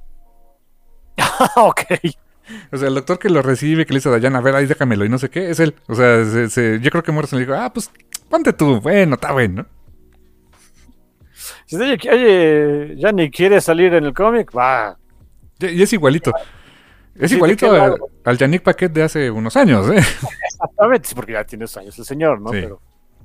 Ok. O sea, el doctor que lo recibe, que le dice a Diana, a ver, ahí déjamelo y no sé qué, es él. O sea, yo creo que Morrison le dijo, pues ponte tú, bueno, está bueno, ¿no? Si oye, Yanni, ¿quieres salir en el cómic? Va. Y es igualito. Es Sí, igualito al Yannick Paquet de hace unos años, ¿eh? Exactamente, sí, porque ya tienes años el señor, ¿no? Sí. Pero.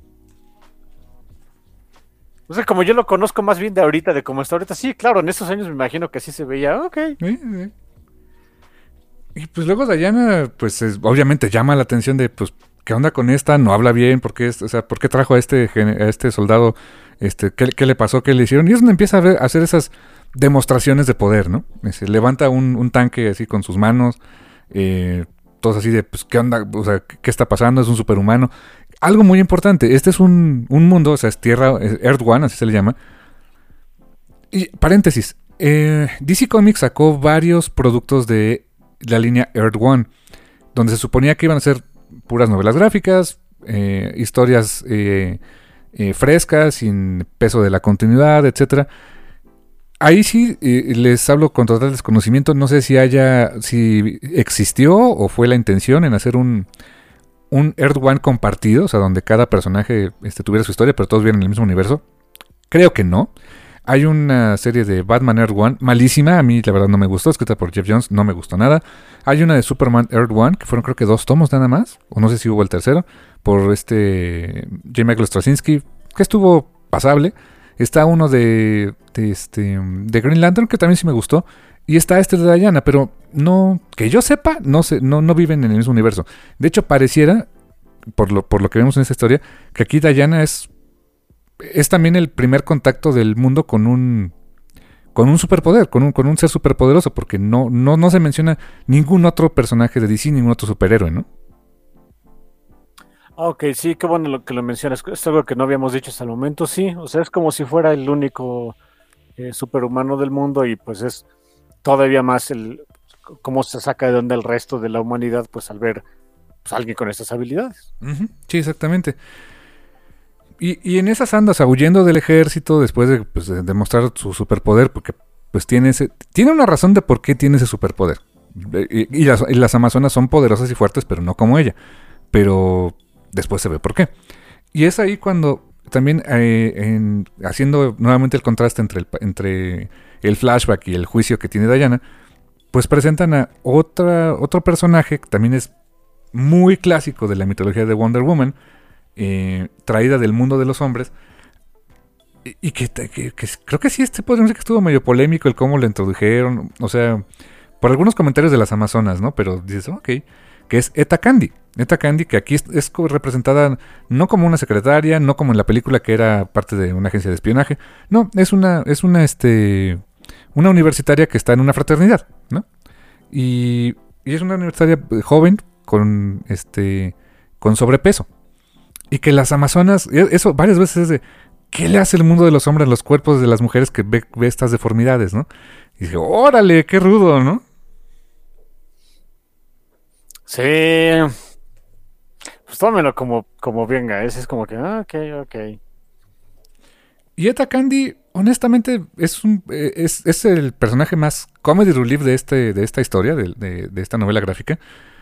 O sea, como yo lo conozco más bien de ahorita, de cómo está ahorita, sí, claro, en esos años me imagino que así se veía, ok. Sí. Y pues luego Diana, pues obviamente llama la atención de, pues, ¿qué onda con esta? No habla bien, ¿por qué, ¿por qué trajo a este soldado? ¿Qué le pasó? ¿Qué le hicieron? Y es donde empieza a hacer esas demostraciones de poder, ¿no? Levanta un tanque así con sus manos, todos así de, pues, ¿qué onda? O sea, ¿qué está pasando? Es un superhumano. Algo muy importante, este es un mundo, o sea, es Tierra, Earth One, así se le llama. Y paréntesis, DC Comics sacó varios productos de la línea Earth One, donde se suponía que iban a ser puras novelas gráficas, historias frescas, sin peso de la continuidad, etcétera. Ahí sí les hablo con total desconocimiento, no sé si existió o fue la intención en hacer un Earth One compartido, o sea, donde cada personaje tuviera su historia, pero todos vieran el mismo universo. Creo que no. Hay una serie de Batman Earth One, malísima, a mí la verdad no me gustó, escrita por Jeff Jones, no me gustó nada. Hay una de Superman Earth One, que fueron creo que 2 tomos nada más, o no sé si hubo el tercero, por J. Michael Straczynski, que estuvo pasable. Está uno de Green Lantern, que también sí me gustó. Y está de Diana, pero no, que yo sepa, no viven en el mismo universo. De hecho, pareciera, por lo que vemos en esta historia, que aquí Diana es también el primer contacto del mundo con un superpoder, con un ser superpoderoso, porque no se menciona ningún otro personaje de DC, ningún otro superhéroe, ¿no? Ok, sí, qué bueno que lo mencionas. Es algo que no habíamos dicho hasta el momento, sí. O sea, es como si fuera el único superhumano del mundo y pues es todavía más cómo se saca de onda el resto de la humanidad, pues al ver pues, a alguien con estas habilidades. Uh-huh. Sí, exactamente. Y en esas andas, huyendo del ejército, después de demostrar su superpoder, porque pues tiene una razón de por qué tiene ese superpoder. Y las amazonas son poderosas y fuertes, pero no como ella. Pero después se ve por qué. Y es ahí cuando también, haciendo nuevamente el contraste entre el flashback y el juicio que tiene Diana, pues presentan a otro personaje que también es muy clásico de la mitología de Wonder Woman, traída del mundo de los hombres, y que creo que sí, podríamos decir que estuvo medio polémico el cómo lo introdujeron, o sea, por algunos comentarios de las amazonas, ¿no? Pero dices, ok, que es Etta Candy, que aquí es representada no como una secretaria, no como en la película que era parte de una agencia de espionaje, no, es una universitaria que está en una fraternidad, ¿no? Y es una universitaria joven con sobrepeso. Y que las amazonas, eso varias veces es de, ¿qué le hace el mundo de los hombres a los cuerpos de las mujeres que ve estas deformidades, ¿no? Y dije, órale, qué rudo, ¿no? Sí. pues tómelo como venga. Ese es como que, ok. Y Etta Candy, honestamente, es el personaje más comedy relief de esta historia, de esta novela gráfica.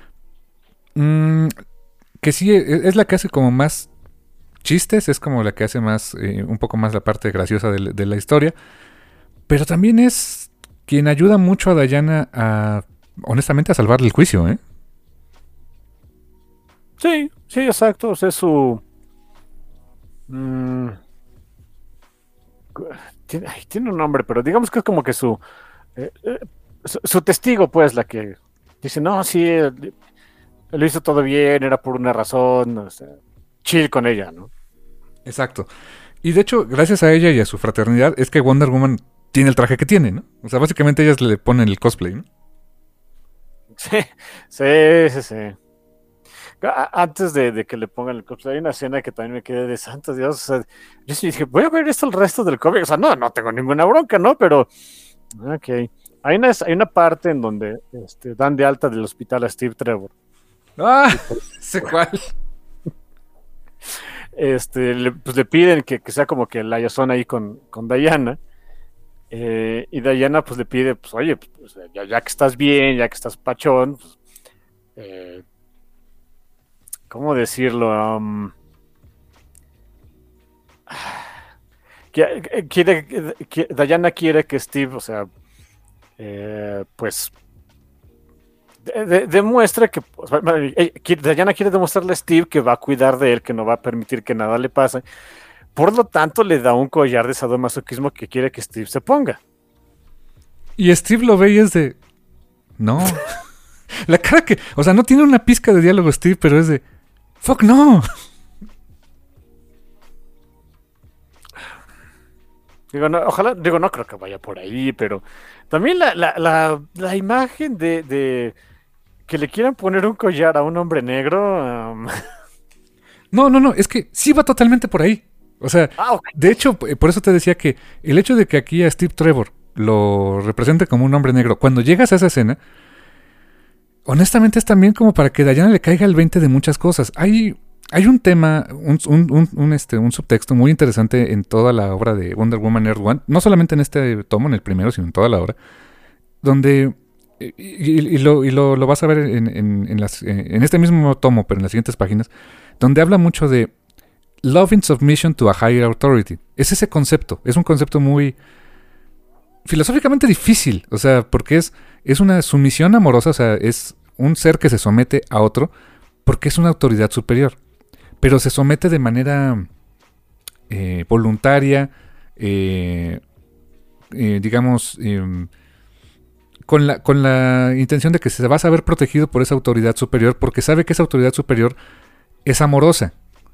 Que sí, es la que hace como más chistes, es como la que hace más, un poco más la parte graciosa de la historia. Pero también es quien ayuda mucho a Diana honestamente, a salvarle el juicio, ¿eh? Sí, exacto. O sea, es su... mm, tiene un nombre, pero digamos que es como que eh, eh, su testigo, pues, la que dice, no, sí, lo hizo todo bien, era por una razón, o sea, chill con ella, ¿no? Exacto. Y de hecho, gracias a ella y a su fraternidad, es que Wonder Woman tiene el traje que tiene, ¿no? O sea, básicamente ellas le ponen el cosplay, ¿no? Sí, sí. Antes de que le pongan el cosplay, hay una escena que también me quedé de santo Dios. O sea, yo sí dije, voy a ver esto el resto del cómic. O sea, no tengo ninguna bronca, ¿no? Pero, ok. Hay una parte en donde dan de alta del hospital a Steve Trevor. ¡Ah! Sé cuál. Pues le piden que sea como que la liaison ahí con Diana. Y Diana pues le pide, pues oye, pues, ya que estás bien, ya que estás pachón, pues, ¿cómo decirlo? Diana quiere que Steve, o sea, pues demuestre que, Diana quiere demostrarle a Steve que va a cuidar de él, que no va a permitir que nada le pase. Por lo tanto, le da un collar de sadomasoquismo que quiere que Steve se ponga. Y Steve lo ve y es de... No. La cara que... O sea, no tiene una pizca de diálogo Steve, pero es de... ¡Fuck, no! No creo que vaya por ahí, pero también la imagen de que le quieran poner un collar a un hombre negro. No, es que sí va totalmente por ahí. O sea, Okay. de hecho, por eso te decía que el hecho de que aquí a Steve Trevor lo represente como un hombre negro, cuando llegas a esa escena, honestamente es también como para que Diana le caiga el 20 de muchas cosas. Hay un tema, un subtexto muy interesante en toda la obra de Wonder Woman Earth One, no solamente en este tomo, en el primero, sino en toda la obra, donde, y lo vas a ver en este mismo tomo, pero en las siguientes páginas, donde habla mucho de love in submission to a higher authority. Es ese concepto, es un concepto muy filosóficamente difícil, o sea, porque es una sumisión amorosa, o sea, es un ser que se somete a otro porque es una autoridad superior, pero se somete de manera voluntaria, digamos, con la intención de que se va a saber protegido por esa autoridad superior, porque sabe que esa autoridad superior es amorosa.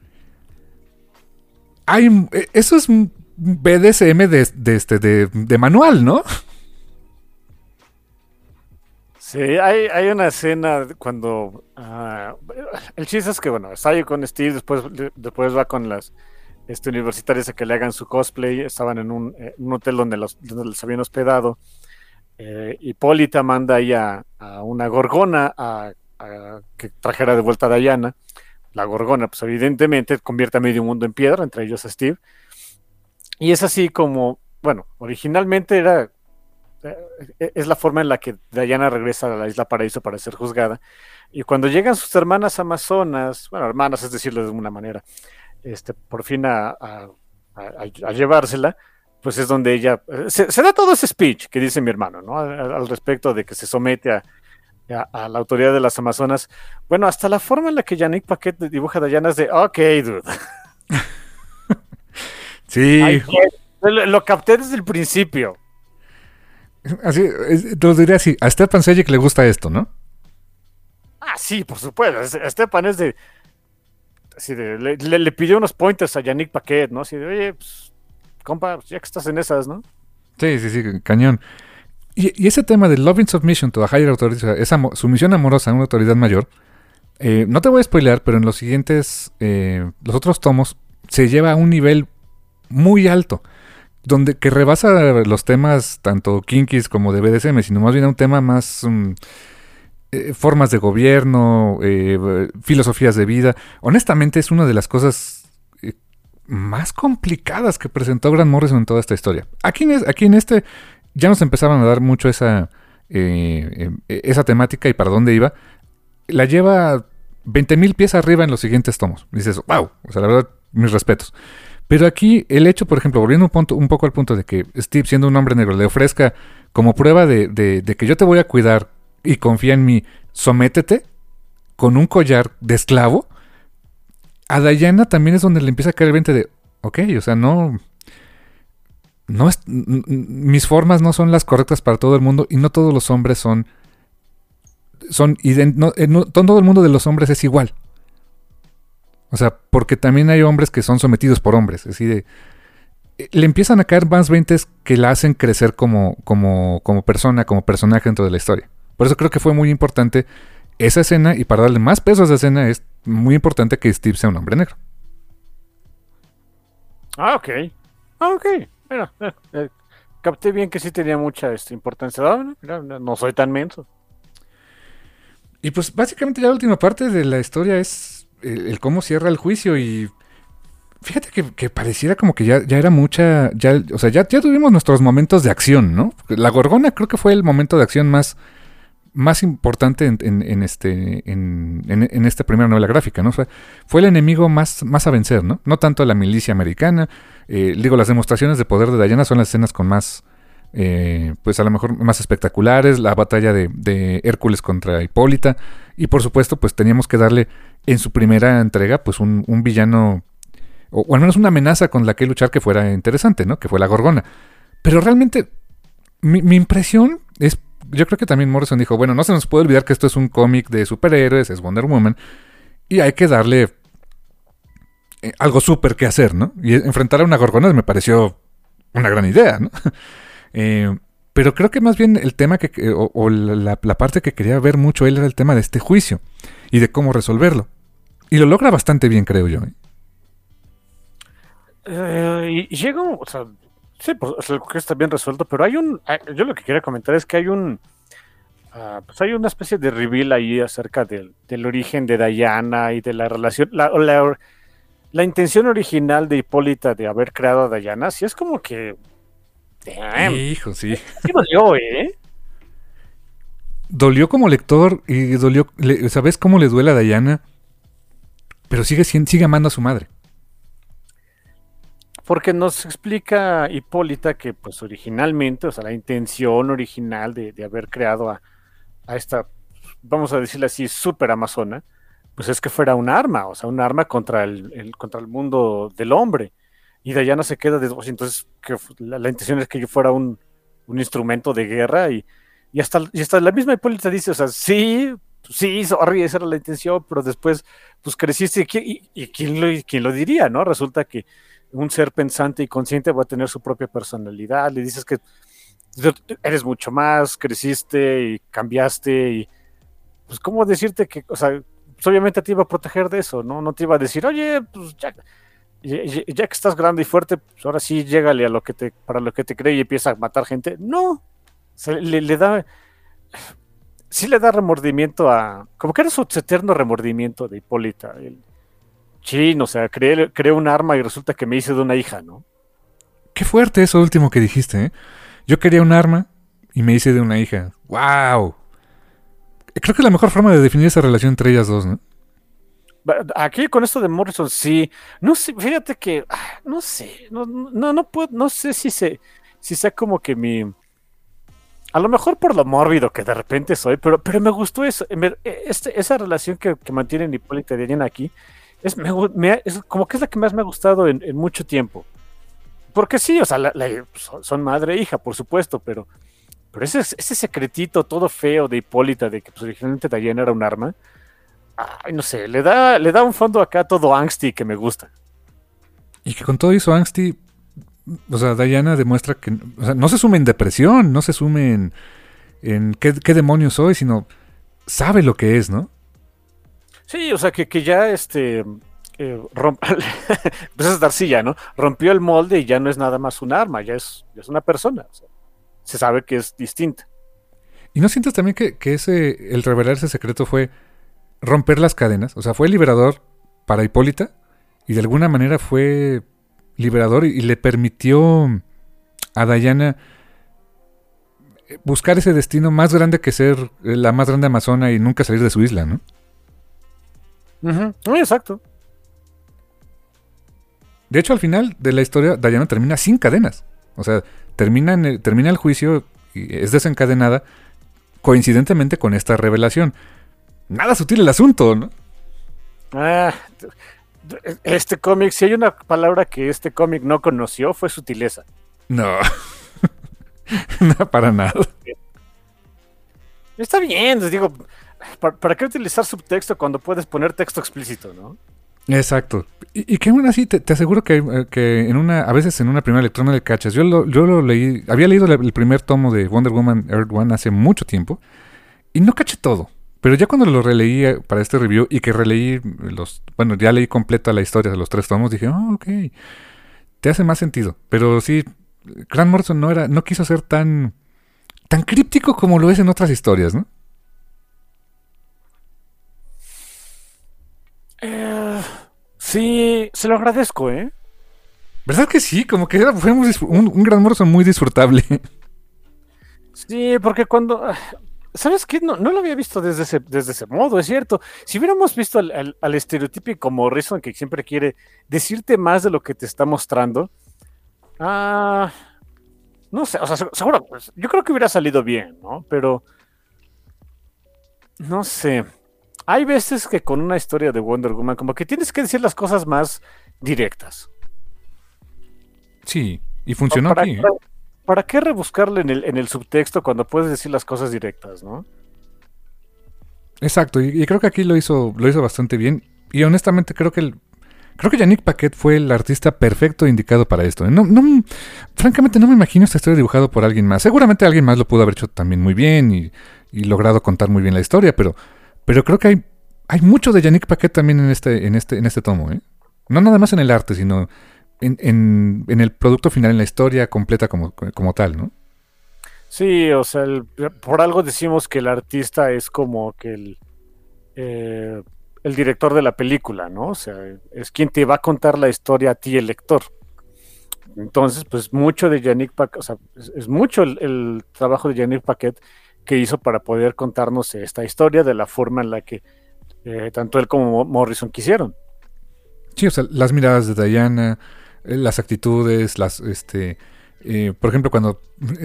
Eso es BDSM de manual, ¿no? Sí, hay una escena cuando el chiste es que bueno, está ahí con Steve, después va con las universitarias a que le hagan su cosplay. Estaban en un hotel donde los habían hospedado. Hipólita manda ahí a una gorgona a que trajera de vuelta a Diana. La gorgona, pues evidentemente convierte a medio mundo en piedra, entre ellos a Steve. Y es así como, bueno, originalmente es la forma en la que Diana regresa a la Isla Paraíso para ser juzgada. Y cuando llegan sus hermanas amazonas, bueno, hermanas es decirlo de una manera, por fin a llevársela, pues es donde ella se da todo ese speech que dice mi hermano, ¿no? Al respecto de que se somete a la autoridad de las Amazonas. Bueno, hasta la forma en la que Yannick Paquet dibuja a Diana es de, ok, dude. Sí. Lo capté desde el principio. Así, te lo diría así, a Stepan Sejic le gusta esto, ¿no? Sí, por supuesto. Stepan es de... Así le pidió unos pointers a Yannick Paquet, ¿no? Así de, oye, pues, compa, ya que estás en esas, ¿no? Sí, cañón. Y ese tema de love in submission to a higher authority, o sea, esa sumisión amorosa a una autoridad mayor, no te voy a spoilear, pero en los siguientes, los otros tomos, se lleva a un nivel muy alto, donde que rebasa los temas tanto kinkies como de BDSM, sino más bien a un tema más formas de gobierno, filosofías de vida. Honestamente es una de las cosas más complicadas que presentó Grant Morrison en toda esta historia. Aquí en este ya nos empezaban a dar mucho esa temática y para dónde iba. La lleva 20,000 pies arriba en los siguientes tomos. Dices, wow, o sea, la verdad, mis respetos. Pero aquí el hecho, por ejemplo, volviendo un poco al punto de que Steve, siendo un hombre negro, le ofrezca como prueba de que yo te voy a cuidar y confía en mí, sométete con un collar de esclavo. A Diana también es donde le empieza a caer el 20 de, ok, o sea, mis formas no son las correctas para todo el mundo y no todos los hombres son todo el mundo de los hombres es igual. O sea, porque también hay hombres que son sometidos por hombres. Es decir, le empiezan a caer más 20 que la hacen crecer como persona, como personaje dentro de la historia. Por eso creo que fue muy importante esa escena, y para darle más peso a esa escena es muy importante que Steve sea un hombre negro. Ok. Mira, capté bien que sí tenía mucha importancia. Mira, no soy tan menso. Y pues básicamente ya la última parte de la historia es el cómo cierra el juicio. Y fíjate que pareciera como que ya era mucha, o sea, ya tuvimos nuestros momentos de acción, ¿no? La Gorgona creo que fue el momento de acción más importante en esta primera novela gráfica, ¿no? Fue el enemigo más a vencer, ¿no? No tanto la milicia americana. Las demostraciones de poder de Diana son las escenas con más, pues a lo mejor más espectaculares, la batalla de Hércules contra Hipólita, y por supuesto pues teníamos que darle en su primera entrega pues un villano, o al menos una amenaza con la que luchar que fuera interesante, ¿no? Que fue la Gorgona. Pero realmente mi impresión es, yo creo que también Morrison dijo, bueno, no se nos puede olvidar que esto es un cómic de superhéroes, es Wonder Woman, y hay que darle algo súper que hacer, ¿no? Y enfrentar a una Gorgona me pareció una gran idea, ¿no? Pero creo que más bien el tema la parte que quería ver mucho él era el tema de este juicio y de cómo resolverlo. Y lo logra bastante bien, creo yo. Y llega, o sea, sí, pues, creo que está bien resuelto, pero yo lo que quería comentar es que pues hay una especie de reveal ahí acerca del origen de Diana y de la relación, la intención original de Hipólita de haber creado a Diana, sí es como que... Damn. Hijo, sí. Sí dolió, ¿eh? Dolió como lector y dolió... ¿Sabes cómo le duele a Diana? Pero sigue amando a su madre. Porque nos explica Hipólita que pues originalmente, o sea, la intención original de haber creado a esta, vamos a decirle así, super amazona, pues es que fuera un arma, o sea, un arma contra contra el mundo del hombre. Y Diana se queda de, entonces que la intención es que yo fuera un instrumento de guerra y hasta la misma Hipólita dice, o sea, sí, sorry, esa era la intención, pero después pues creciste y ¿quién lo diría, no? Resulta que un ser pensante y consciente va a tener su propia personalidad, le dices que eres mucho más, creciste y cambiaste y pues cómo decirte que, o sea, pues obviamente te iba a proteger de eso, ¿no? No te iba a decir, oye, pues ya que estás grande y fuerte, pues ahora sí llégale para lo que te cree y empieza a matar gente. No, o sea, le da, sí le da remordimiento como que era su eterno remordimiento de Hipólita. O sea, creé un arma y resulta que me hice de una hija, ¿no? Qué fuerte eso último que dijiste, ¿eh? Yo quería un arma y me hice de una hija. ¡Wow! Creo que es la mejor forma de definir esa relación entre ellas dos, ¿no? Aquí con esto de Morrison, sí. No sé, fíjate que, no sé, no puedo, no sé si sea como que a lo mejor por lo mórbido que de repente soy, pero me gustó eso. Esa relación que mantienen Hipólita y Diana aquí, es como que es la que más me ha gustado en mucho tiempo. Porque sí, o sea, son madre e hija, por supuesto, pero ese secretito todo feo de Hipólita, de que pues, originalmente Diana era un arma, no sé, le da un fondo acá todo angsty que me gusta. Y que con todo eso angsty, o sea, Diana demuestra que, o sea, no se sume en depresión, no se sume en qué demonios soy, sino sabe lo que es, ¿no? Sí, o sea, que ya pues es Darcilla, ¿no? Rompió el molde y ya no es nada más un arma, ya es una persona. O sea, se sabe que es distinta. ¿Y no sientes también que el revelar ese secreto fue romper las cadenas? O sea, fue liberador para Hipólita y de alguna manera fue liberador y le permitió a Diana buscar ese destino más grande que ser la más grande amazona y nunca salir de su isla, ¿no? Muy exacto. De hecho, al final de la historia, Diana termina sin cadenas. O sea, termina el juicio y es desencadenada coincidentemente con esta revelación. Nada sutil el asunto, ¿no? Este cómic, si hay una palabra que este cómic no conoció, fue sutileza. No. No, para nada. Está bien, les digo, ¿para qué utilizar subtexto cuando puedes poner texto explícito, no? Exacto. Y que aún así te aseguro que a veces en una primera lectura no le cachas. Yo lo leí, había leído el primer tomo de Wonder Woman Earth One hace mucho tiempo y no caché todo. Pero ya cuando lo releí para este review y que releí ya leí completa la historia de los 3 tomos, dije, ok, te hace más sentido. Pero sí, Grant Morrison no quiso ser tan críptico como lo es en otras historias, ¿no? Sí, se lo agradezco, ¿eh? ¿Verdad que sí? Como que fue un Grant Morrison muy disfrutable. Sí, porque cuando... ¿Sabes qué? No lo había visto desde ese modo, es cierto. Si hubiéramos visto al estereotípico Morrison que siempre quiere decirte más de lo que te está mostrando, no sé, o sea, seguro, pues, yo creo que hubiera salido bien, ¿no? Pero, no sé. Hay veces que con una historia de Wonder Woman, como que tienes que decir las cosas más directas. Sí, y funcionó ¿Para, aquí, ¿eh? ¿Para qué rebuscarle en el subtexto cuando puedes decir las cosas directas, no? Exacto, y creo que aquí lo hizo bastante bien. Y honestamente creo que Yannick Paquet fue el artista perfecto indicado para esto. Francamente no me imagino esta historia dibujada por alguien más. Seguramente alguien más lo pudo haber hecho también muy bien y logrado contar muy bien la historia, pero creo que hay mucho de Yannick Paquet también en este tomo, ¿eh? No nada más en el arte, sino en el producto final, en la historia completa como tal, ¿no? Sí, o sea, por algo decimos que el artista es como que el director de la película, ¿no? O sea, es quien te va a contar la historia a ti, el lector. Entonces, pues mucho de Yannick Paquet, o sea, es mucho el trabajo de Yannick Paquet que hizo para poder contarnos esta historia de la forma en la que tanto él como Morrison quisieron. Sí, o sea, las miradas de Diana, las actitudes, por ejemplo, cuando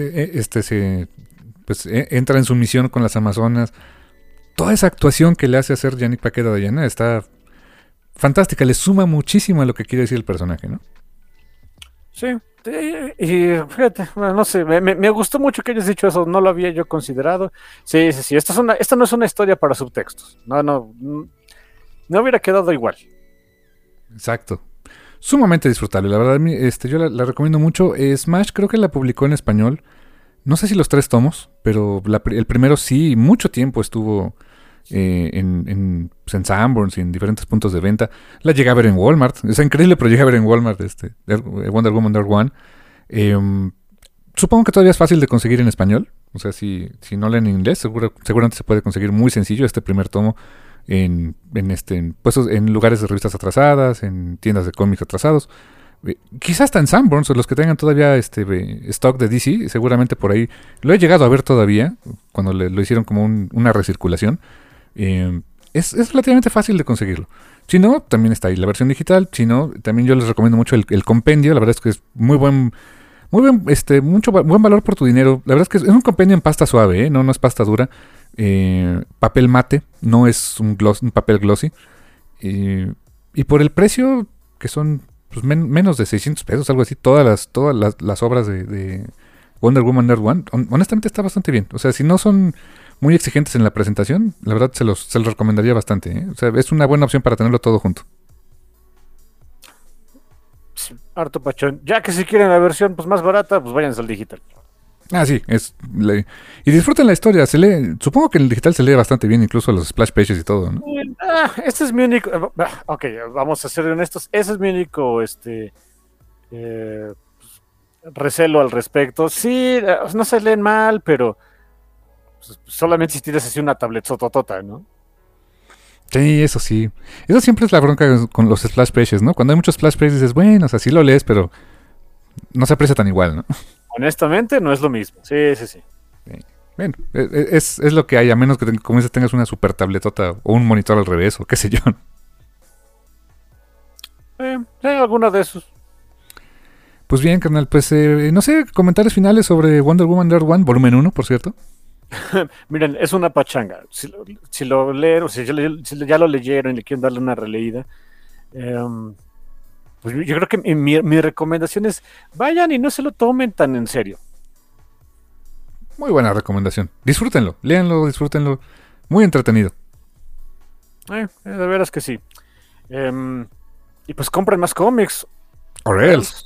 entra en su misión con las Amazonas, toda esa actuación que le hace hacer Yannick Paquet a Diana está fantástica, le suma muchísimo a lo que quiere decir el personaje, ¿no? Sí, y fíjate, bueno, no sé, me gustó mucho que hayas dicho eso, no lo había yo considerado. Sí, esta no es una historia para subtextos, no hubiera quedado igual. Exacto. Sumamente disfrutable, la verdad, yo la recomiendo mucho. Smash creo que la publicó en español, no sé si los 3 tomos, pero el primero sí, mucho tiempo estuvo en Sanborns y en diferentes puntos de venta. La llegué a ver en Walmart, es increíble, pero llegué a ver en Walmart Wonder Woman Earth One. Supongo que todavía es fácil de conseguir en español, o sea, si no leen en inglés, seguramente se puede conseguir muy sencillo este primer tomo en puestos, en lugares de revistas atrasadas, en tiendas de cómics atrasados. Quizás hasta en Sanborns, o los que tengan todavía stock de DC, seguramente por ahí. Lo he llegado a ver todavía, cuando lo hicieron como una recirculación. Es relativamente fácil de conseguirlo. Si no, también está ahí la versión digital. Si no, también yo les recomiendo mucho el compendio. La verdad es que es muy buen, buen valor por tu dinero. La verdad es que es un compendio en pasta suave, ¿eh? No es pasta dura. Papel mate, no es un papel glossy. Y por el precio, que son pues, menos de 600 pesos, algo así, todas las obras de Wonder Woman Earth One, honestamente está bastante bien. O sea, si no son muy exigentes en la presentación, la verdad se los recomendaría bastante, ¿eh? O sea, es una buena opción para tenerlo todo junto. Sí, harto pachón. Ya que si quieren la versión pues más barata, pues váyanse al digital. Ah, sí, y disfruten la historia, supongo que en el digital se lee bastante bien, incluso los splash pages y todo, ¿no? Este es mi único, ok, vamos a ser honestos, ese es mi único, recelo al respecto. Sí, no se leen mal, pero Pues, solamente si tienes así una tablet sototota, ¿no? Sí, eso sí. Eso siempre es la bronca con los splash pages, ¿no? Cuando hay muchos splash pages dices, bueno, o sea, sí lo lees, pero no se aprecia tan igual, ¿no? Honestamente, no es lo mismo. Sí, sí, sí. Sí. Bueno, es lo que hay, a menos que, como dices, tengas una super tabletota o un monitor al revés o qué sé yo. Sí, alguno de esos. Pues bien, carnal, pues no sé, comentarios finales sobre Wonder Woman Earth One, volumen 1, por cierto. Miren, es una pachanga. Si lo leen, o si ya lo leyeron y le quieren darle una releída, pues yo creo que mi recomendación es vayan y no se lo tomen tan en serio. Muy buena recomendación. Disfrútenlo, léanlo, disfrútenlo. Muy entretenido. De veras que sí. Y pues compren más cómics. Or else.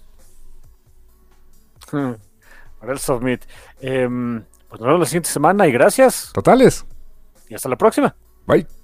Or else submit. Pues nos vemos la siguiente semana y gracias. Totales. Y hasta la próxima. Bye.